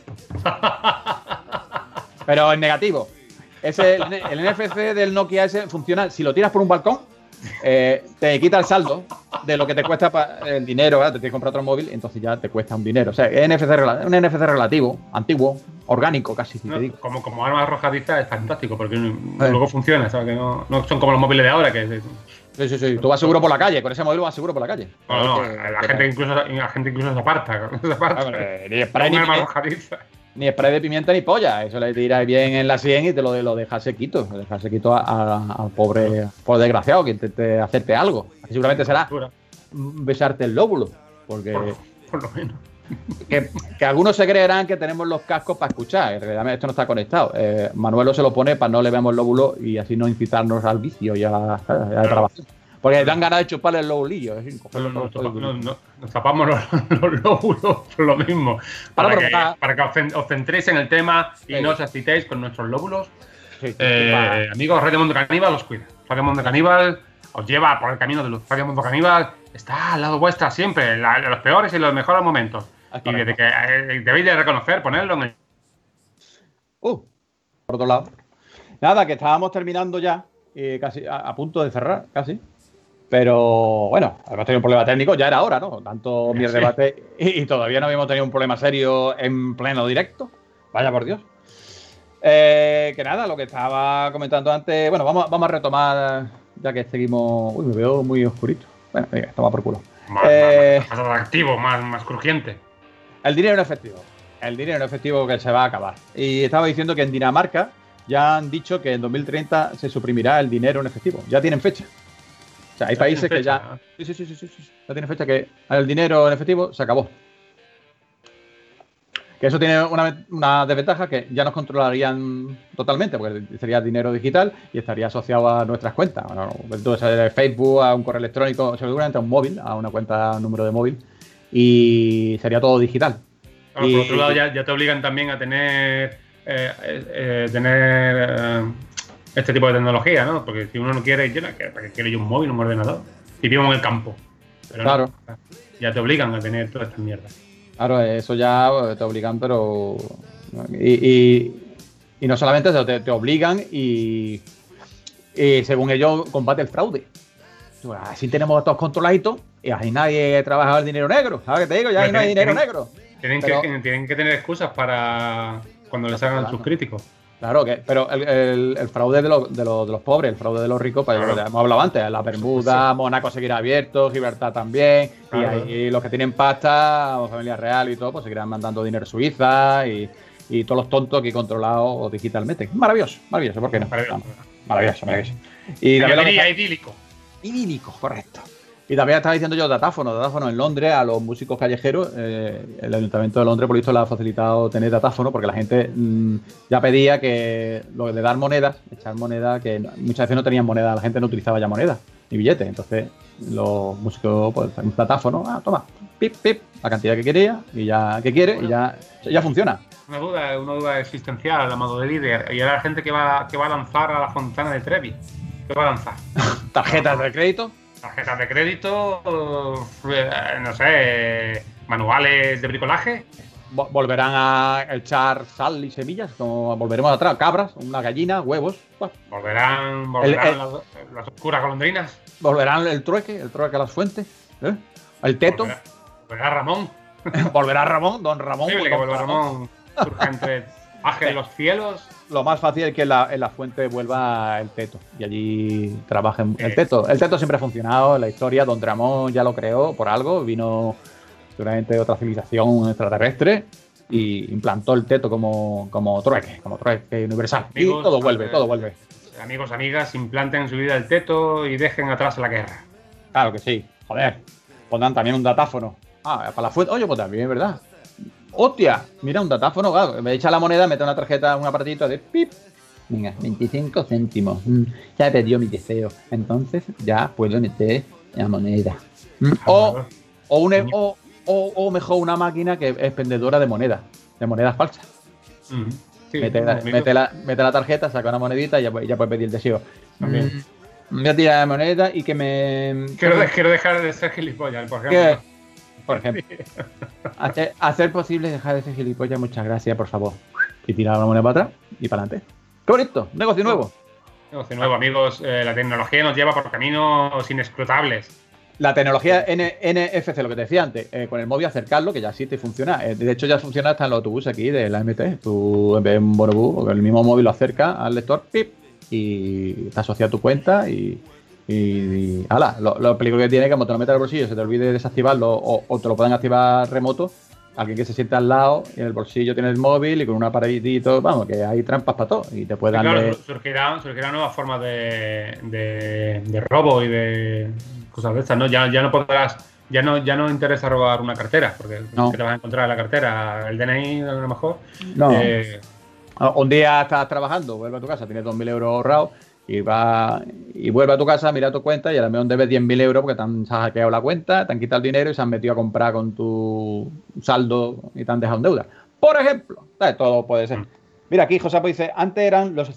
Pero en negativo. El NFC del Nokia ese funciona, si lo tiras por un balcón, te quita el saldo de lo que te cuesta el dinero, ¿verdad? Te tienes que comprar otro móvil, entonces ya te cuesta un dinero. O sea, un NFC relativo, antiguo, orgánico casi, si te digo. Como arma arrojadiza es fantástico, porque luego funciona, ¿sabes? Que no son como los móviles de ahora, que... Sí. Tú vas seguro por la calle, con ese móvil vas seguro por la calle. No, la gente incluso se aparta. Ni spray de pimienta ni polla. Eso le tiras bien en la sien y te lo dejas sequito. Lo dejas sequito al pobre desgraciado que intente hacerte algo. Así seguramente será besarte el lóbulo. Porque por lo menos. Que algunos se creerán que tenemos los cascos para escuchar. En realidad esto no está conectado. Manuelo se lo pone para no le veamos el lóbulo y así no incitarnos al vicio y a la grabación. Porque dan ganas de chuparle el lóbulillo. Nos tapamos los lóbulos por lo mismo. Para que os centréis en el tema y no os excitéis con nuestros lóbulos. Amigos, Radio Mundo Caníbal os cuida. Radio Mundo Caníbal os lleva por el camino de luz. Radio Mundo Caníbal está al lado vuestra siempre, en los peores y en los mejores momentos. Y desde que debéis de reconocer, ponerlo en el... Por otro lado. Nada, que estábamos terminando ya, casi a punto de cerrar, casi. Pero bueno, habíamos tenido un problema técnico, ya era hora, ¿no? Tanto mi debate y todavía no habíamos tenido un problema serio en pleno directo. Vaya por Dios. Que nada, lo que estaba comentando antes, bueno, vamos a retomar, ya que seguimos... Uy, me veo muy oscurito. Bueno, venga, toma por culo. Más atractivo, más crujiente. El dinero en efectivo. El dinero en efectivo que se va a acabar. Y estaba diciendo que en Dinamarca ya han dicho que en 2030 se suprimirá el dinero en efectivo. Ya tienen fecha. O sea, hay países que ya... Sí. Ya tienen fecha que el dinero en efectivo se acabó. Que eso tiene una desventaja, que ya nos controlarían totalmente, porque sería dinero digital y estaría asociado a nuestras cuentas. Bueno, entonces, de Facebook a un correo electrónico, seguramente a un móvil, a una cuenta, número de móvil, y sería todo digital. Por otro lado, ya te obligan también a tener este tipo de tecnología, ¿no? Porque si uno no quiere, ¿para qué quiere yo un móvil, un ordenador? Si vivo en el campo. Pero claro. No, ya te obligan a tener toda esta mierda. Claro, eso ya te obligan, pero... Y no solamente eso, te obligan y según ellos combate el fraude. Así tenemos todos controladitos y ahí nadie trabaja el dinero negro. ¿Sabes qué te digo? Ya ahí no hay dinero negro. Tienen que tener excusas para cuando les hagan sus críticos. Claro, pero el fraude de los pobres, el fraude de los ricos, pues claro. Hemos hablado antes, la Bermuda, Mónaco seguirá abierto, Gibraltar también, claro. Y los que tienen pasta, o familia real y todo, pues seguirán mandando dinero a Suiza y todos los tontos aquí controlados digitalmente. Maravilloso, ¿por qué no? Maravilloso. Y yo diría idílico. Idílico, correcto. Y también estaba diciendo yo datáfono en Londres a los músicos callejeros. El Ayuntamiento de Londres, por lo visto, le ha facilitado tener datáfono porque la gente ya pedía que lo de dar monedas, echar monedas, que muchas veces no tenían moneda, la gente no utilizaba ya monedas ni billetes. Entonces, los músicos, pues, un datáfono, toma, pip, pip, la cantidad que quería y ya que quiere y ya funciona. Una duda existencial, Amado de líder. Y ahora la gente que va a lanzar a la Fontana de Trevi. ¿Qué va a lanzar? ¿Tarjetas de crédito? Tarjetas de crédito, no sé, manuales de bricolaje. Volverán a echar sal y semillas, como volveremos atrás, cabras, una gallina, huevos. Volverán las oscuras golondrinas. Volverán el trueque a las fuentes. El teto. Volverá Ramón. Volverá Ramón, don Ramón. Sí, que vuelva Ramón. Surja entre Ángel de los cielos. Lo más fácil es que en la fuente vuelva el teto y allí trabajen el teto. El teto siempre ha funcionado en la historia. Don Ramón ya lo creó por algo. Vino seguramente de otra civilización extraterrestre y implantó el teto como trueque universal. Amigos, y todo vuelve. Amigos, amigas, implanten en su vida el teto y dejen atrás la guerra. Claro que sí. Joder. Pondrán también un datáfono. Para la fuente. Oye, pues también, ¿verdad? ¡Hostia! Mira, un datáfono, claro. Me echa la moneda, mete una tarjeta, un aparatito de pip. Venga, 25 céntimos. Ya he pedido mi deseo. Entonces ya puedo meter la moneda. O mejor una máquina que es vendedora de monedas falsas. Sí, mete la tarjeta, saca una monedita y ya puedes pedir el deseo. Voy a tirar la moneda y que me... Quiero dejar de ser gilipollas, por ejemplo. Por ejemplo, hacer posible dejar de ser gilipollas, muchas gracias, por favor. Y tirar la moneda para atrás y para adelante. ¡Qué bonito! Negocio nuevo. Negocio nuevo, amigos. La tecnología nos lleva por caminos inescrutables. La tecnología NFC, lo que te decía antes, con el móvil acercarlo, que ya existe y funciona. De hecho, ya funciona hasta en los autobuses aquí de la MT. Tú en vez de un bonobús, con el mismo móvil lo acercas al lector, pip, y te asocia a tu cuenta y ala, lo peligro que tiene que como te lo metas al bolsillo, se te olvide desactivarlo o te lo puedan activar remoto, alguien que se siente al lado y en el bolsillo tiene el móvil y con un aparatito, vamos, que hay trampas para todo y te puedan... Claro, surgirán nuevas formas de robo y de cosas de estas, ¿no? Ya no podrás, ya no interesa robar una cartera, porque no. ¿Qué te vas a encontrar en la cartera? ¿El DNI a lo mejor? No. Un día estás trabajando, vuelve a tu casa, tienes 2.000 euros ahorrados y vuelve a tu casa, mira tu cuenta y a lo mejor debes 10.000 euros porque te han hackeado la cuenta, te han quitado el dinero y se han metido a comprar con tu saldo y te han dejado en deuda. Por ejemplo, ¿sabes? Todo puede ser. Mira, aquí Josapo dice, antes eran los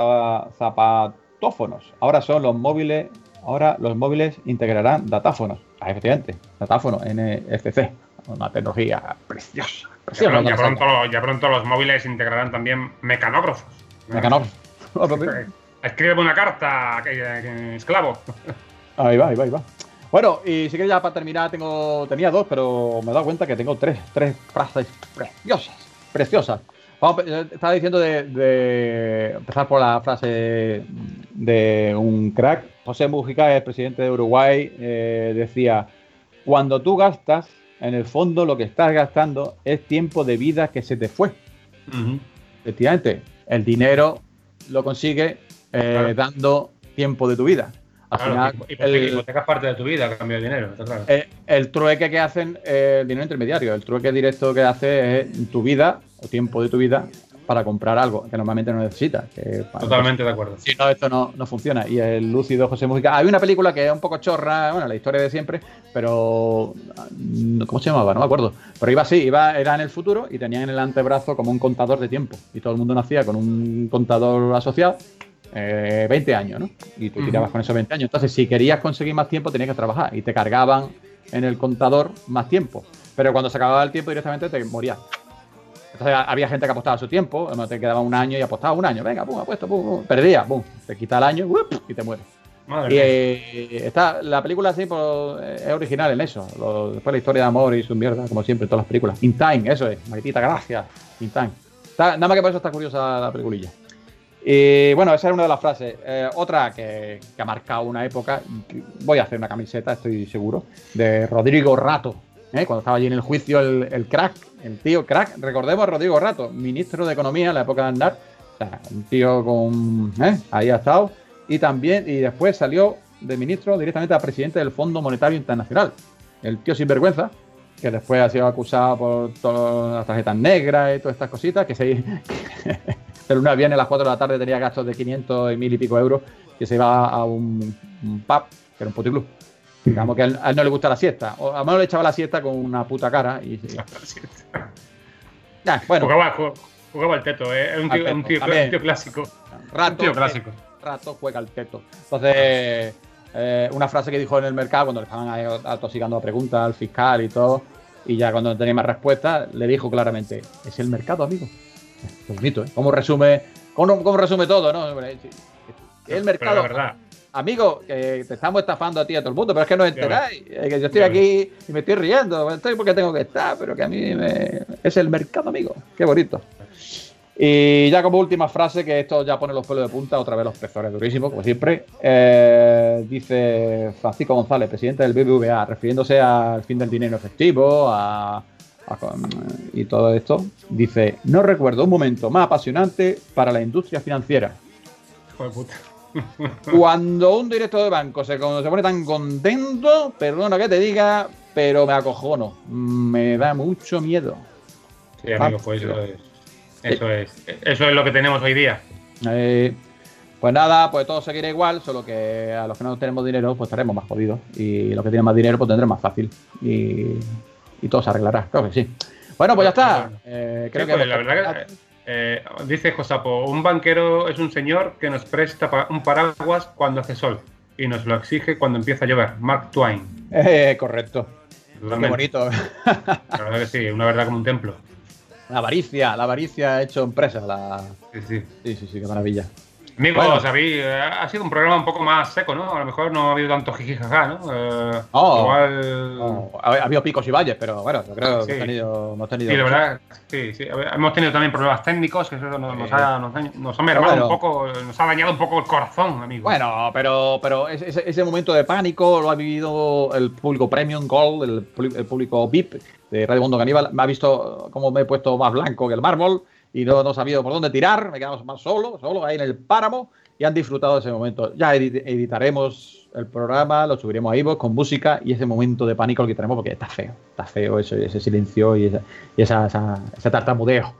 zapatófonos, ahora son los móviles, ahora los móviles integrarán datáfonos. Efectivamente, datáfono, NFC, una tecnología preciosa. Ya pronto los móviles integrarán también mecanógrafos. Mecanógrafos. Escríbeme una carta, esclavo. Ahí va. Bueno, y si quieres ya para terminar, tenía dos, pero me he dado cuenta que tengo tres frases preciosas. Estaba diciendo de empezar por la frase de un crack. José Mujica, el presidente de Uruguay, decía, cuando tú gastas, en el fondo lo que estás gastando es tiempo de vida que se te fue. Efectivamente, el dinero lo consigue claro, dando tiempo de tu vida. Al final, hipotecas parte de tu vida a cambio de dinero, está claro. El trueque que hacen el dinero intermediario, el trueque directo que hace es tu vida o tiempo de tu vida para comprar algo que normalmente no necesitas. Totalmente de acuerdo. Si no, esto no funciona. Y el lúcido José Mujica. Hay una película que es un poco chorra, bueno, la historia de siempre, pero ¿cómo se llamaba? No me acuerdo. Pero iba así, era en el futuro y tenían en el antebrazo como un contador de tiempo. Y todo el mundo nacía con un contador asociado. 20 años, ¿no? Y tú tirabas con esos 20 años. Entonces, si querías conseguir más tiempo, tenías que trabajar. Y te cargaban en el contador más tiempo. Pero cuando se acababa el tiempo, directamente te morías. Entonces, había gente que apostaba su tiempo. No te quedaba un año y apostaba un año. Venga, pum, apuesto, pum. Perdía, pum. Te quita el año y te mueres. La película así pues, es original en eso. Después la historia de amor y su mierda, como siempre, en todas las películas. In Time, eso es. Maldita gracia. In Time. Nada más que por eso está curiosa la peliculilla. Y bueno, esa era una de las frases. Otra que ha marcado una época, voy a hacer una camiseta, estoy seguro, de Rodrigo Rato, cuando estaba allí en el juicio el crack, el tío crack. Recordemos a Rodrigo Rato, ministro de Economía en la época de Aznar. O sea, un tío con... ahí ha estado. Y después salió de ministro directamente al presidente del Fondo Monetario Internacional. El tío sinvergüenza, que después ha sido acusado por todas las tarjetas negras y todas estas cositas, que el lunes viernes a las 4 de la tarde tenía gastos de 500 y 1000 y pico euros, que se iba a un pub, que era un puticlub. Digamos que a él no le gusta la siesta, o a lo mejor le echaba la siesta con una puta cara y... Bueno. Jugaba el teto, es un tío clásico. Rato, un tío clásico. Rato juega el teto. Entonces, una frase que dijo en el mercado cuando le estaban atosigando a preguntas al fiscal y todo, y ya cuando no tenía más respuesta, le dijo claramente: es el mercado, amigo. Es bonito, ¿eh? ¿Cómo resume todo, no? El mercado. Pero verdad. Amigo, que te estamos estafando a ti y a todo el mundo, pero es que no os enteráis. Que yo estoy aquí y me estoy riendo. Estoy porque tengo que estar, pero que a mí es el mercado, amigo. Qué bonito. Y ya como última frase, que esto ya pone los pelos de punta, otra vez los pezores durísimos, como siempre. Dice Francisco González, presidente del BBVA, refiriéndose al fin del dinero efectivo y todo esto. Dice: no recuerdo un momento más apasionante para la industria financiera. Joder, puta. Cuando un director de banco se pone tan contento, perdona que te diga, pero me acojono. Me da mucho miedo. Sí, amigo, pues eso es lo que tenemos hoy día. Pues nada, pues todo seguirá igual, solo que a los que no tenemos dinero, pues estaremos más jodidos. Y los que tienen más dinero, pues tendremos más fácil. Y todo se arreglará, creo que sí. Bueno, pues ya está. Creo que la verdad que... dice Josapo: un banquero es un señor que nos presta un paraguas cuando hace sol y nos lo exige cuando empieza a llover. Mark Twain. Correcto. Totalmente. Qué bonito. La verdad que sí, una verdad como un templo. La avaricia ha hecho empresa. Sí, qué maravilla. Amigos, Bueno. David, ha sido un programa un poco más seco, ¿no? A lo mejor no ha habido tanto jijijaja, ¿no? Igual... Ha habido picos y valles, pero bueno, yo creo que hemos tenido... Sí, de verdad, sí. Hemos tenido también problemas técnicos, que eso nos ha mermado un poco, nos ha dañado un poco el corazón, amigo. Bueno, pero ese momento de pánico lo ha vivido el público Premium Gold, el público VIP de Radio Mundo Caníbal. Me ha visto cómo me he puesto más blanco que el mármol y no he sabido por dónde tirar, me he quedado más solo ahí en el páramo, y han disfrutado de ese momento. Ya editaremos el programa, lo subiremos a iVoox con música, y ese momento de pánico lo quitaremos porque está feo ese silencio y ese tartamudeo.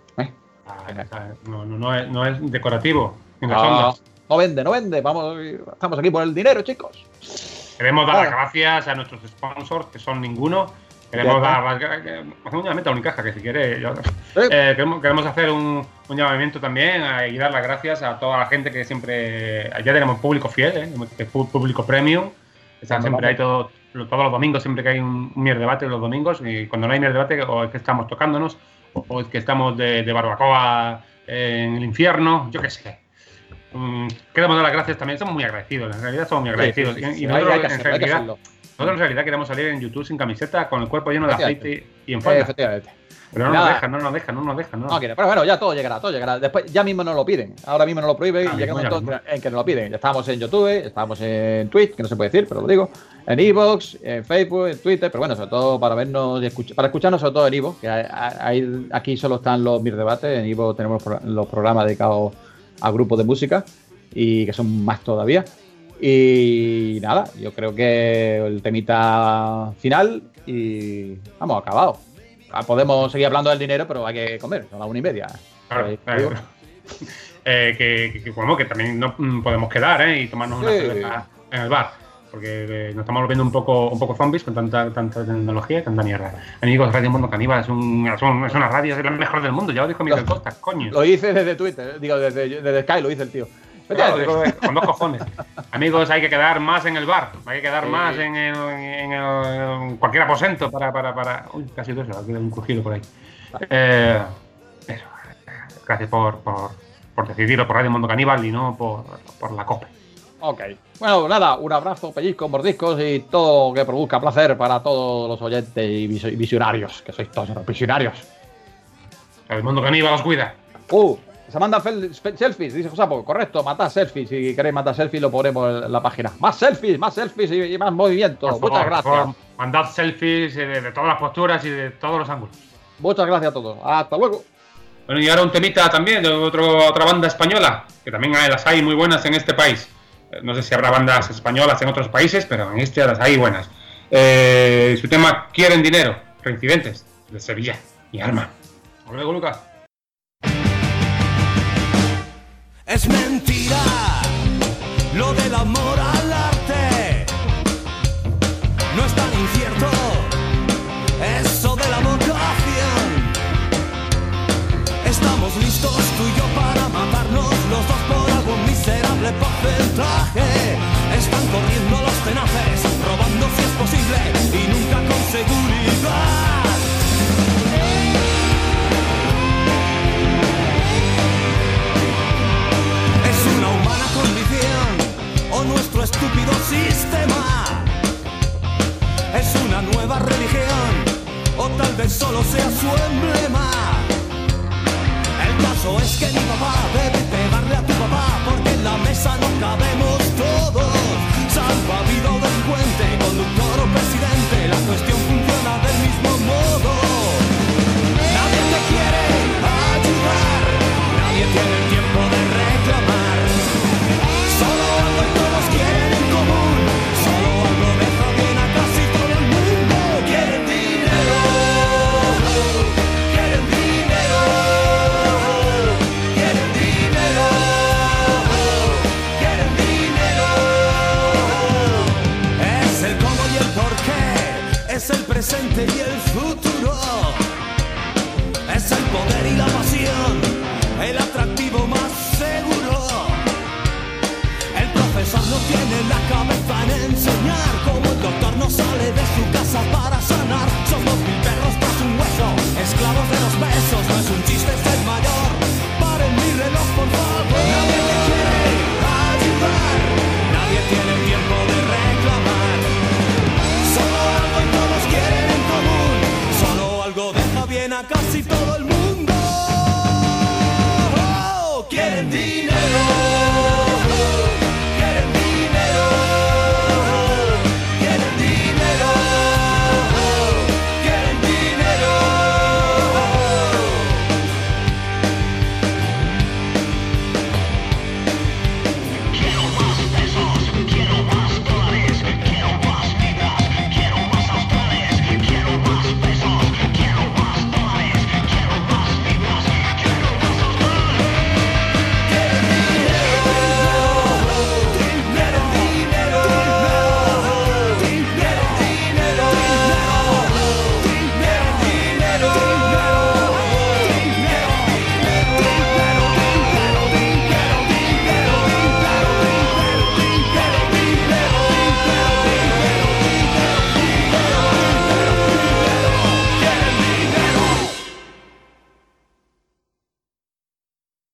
No es decorativo en las ondas. No vende, estamos aquí por el dinero, chicos. Queremos dar las gracias a nuestros sponsors, que son ninguno. Queremos dar las gracias, un llamamiento a Unicaja, que si quiere. Queremos hacer un llamamiento también y dar las gracias a toda la gente que siempre. Ya tenemos público fiel, público premium. Siempre hay todos los domingos, siempre que hay un Mier Debate los domingos. Y cuando no hay Mier Debate, o es que estamos tocándonos, o es que estamos de barbacoa en el infierno, yo qué sé. Queremos dar las gracias también. Somos muy agradecidos, en realidad somos muy agradecidos. Sí. Y nosotros en realidad queremos salir en YouTube sin camiseta, con el cuerpo lleno de aceite y en falda. Efectivamente. Pero no nos dejan. No quiere, pero bueno, ya todo llegará. Después ya mismo nos lo piden. Ahora mismo nos lo prohíben y llega un momento en que nos lo piden. Ya estamos en YouTube, estamos en Twitch, que no se puede decir, pero lo digo. En iVoox, en Facebook, en Twitter, pero bueno, sobre todo para vernos y para escucharnos, sobre todo en iVoox, que aquí solo están los Mir Debates. En iVoox tenemos los programas dedicados a grupos de música y que son más todavía. Y nada, yo creo que el temita final y vamos, acabado. Podemos seguir hablando del dinero, pero hay que comer, son las 1:30. Claro. Que también no podemos quedar y tomarnos una cerveza en el bar, porque nos estamos volviendo un poco zombies con tanta tecnología y tanta mierda. Amigos, Radio Mundo Caníbal es una radio, es la mejor del mundo, ya lo dijo Miguel Costa, coño. Lo hice desde Twitter, desde Sky lo hice el tío. Claro, con 2 cojones. Amigos, hay que quedar más en el bar, hay que quedar más en cualquier aposento para... Uy, casi todo eso, ha quedado un crujido por ahí. Eso. Gracias por decidirlo por Radio Mundo Caníbal y no por la COPE. Ok. Bueno, nada, un abrazo, pellizcos, mordiscos y todo que produzca placer para todos los oyentes y visionarios, que sois todos visionarios. El Mundo Caníbal os cuida. Se mandan selfies, dice Josapo. Correcto, matad selfies. Si queréis matar selfies, lo ponemos en la página. Más selfies y más movimiento. Muchas gracias. Mandad selfies de todas las posturas y de todos los ángulos. Muchas gracias a todos. Hasta luego. Bueno, y ahora un temita también de otra banda española, que también las hay muy buenas en este país. No sé si habrá bandas españolas en otros países, pero en este las hay buenas. Su tema Quieren Dinero, Reincidentes, de Sevilla y Alma. Hasta luego, Lucas. Es mentira lo del amor al arte. No es tan incierto eso de la vocación. Estamos listos tú y yo para matarnos los dos por algún miserable porcentaje. Están corriendo los tenaces, robando si es posible y nunca con seguridad. Es una humana condición o nuestro estúpido sistema. Es una nueva religión o tal vez solo sea su emblema. El caso es que mi papá debe pegarle a tu papá porque en la mesa no cabemos todos. Salvavidas o delincuente, conductor o presidente, la cuestión funciona del mismo modo. Nadie te quiere ayudar, nadie tiene el tiempo de reclamar. Solo algo y todos quieren en común, solo algo deja bien a casi todo el mundo. Quieren dinero, quieren dinero, quieren dinero, quieren dinero. Es el cómo y el por qué, es el presente y el futuro. Es el poder y la pasión, el atractivo más seguro. El profesor no tiene la cabeza en enseñar, como el doctor no sale de su casa para sanar. Somos mil perros tras un hueso, esclavos de los besos. No es un chiste, es el mayor. Paren mi reloj, por favor. Nadie te quiere ayudar, nadie tiene el tiempo de reclamar. Solo algo y todos quieren en común, solo algo deja bien a casi todo el mundo. Quieren dinero.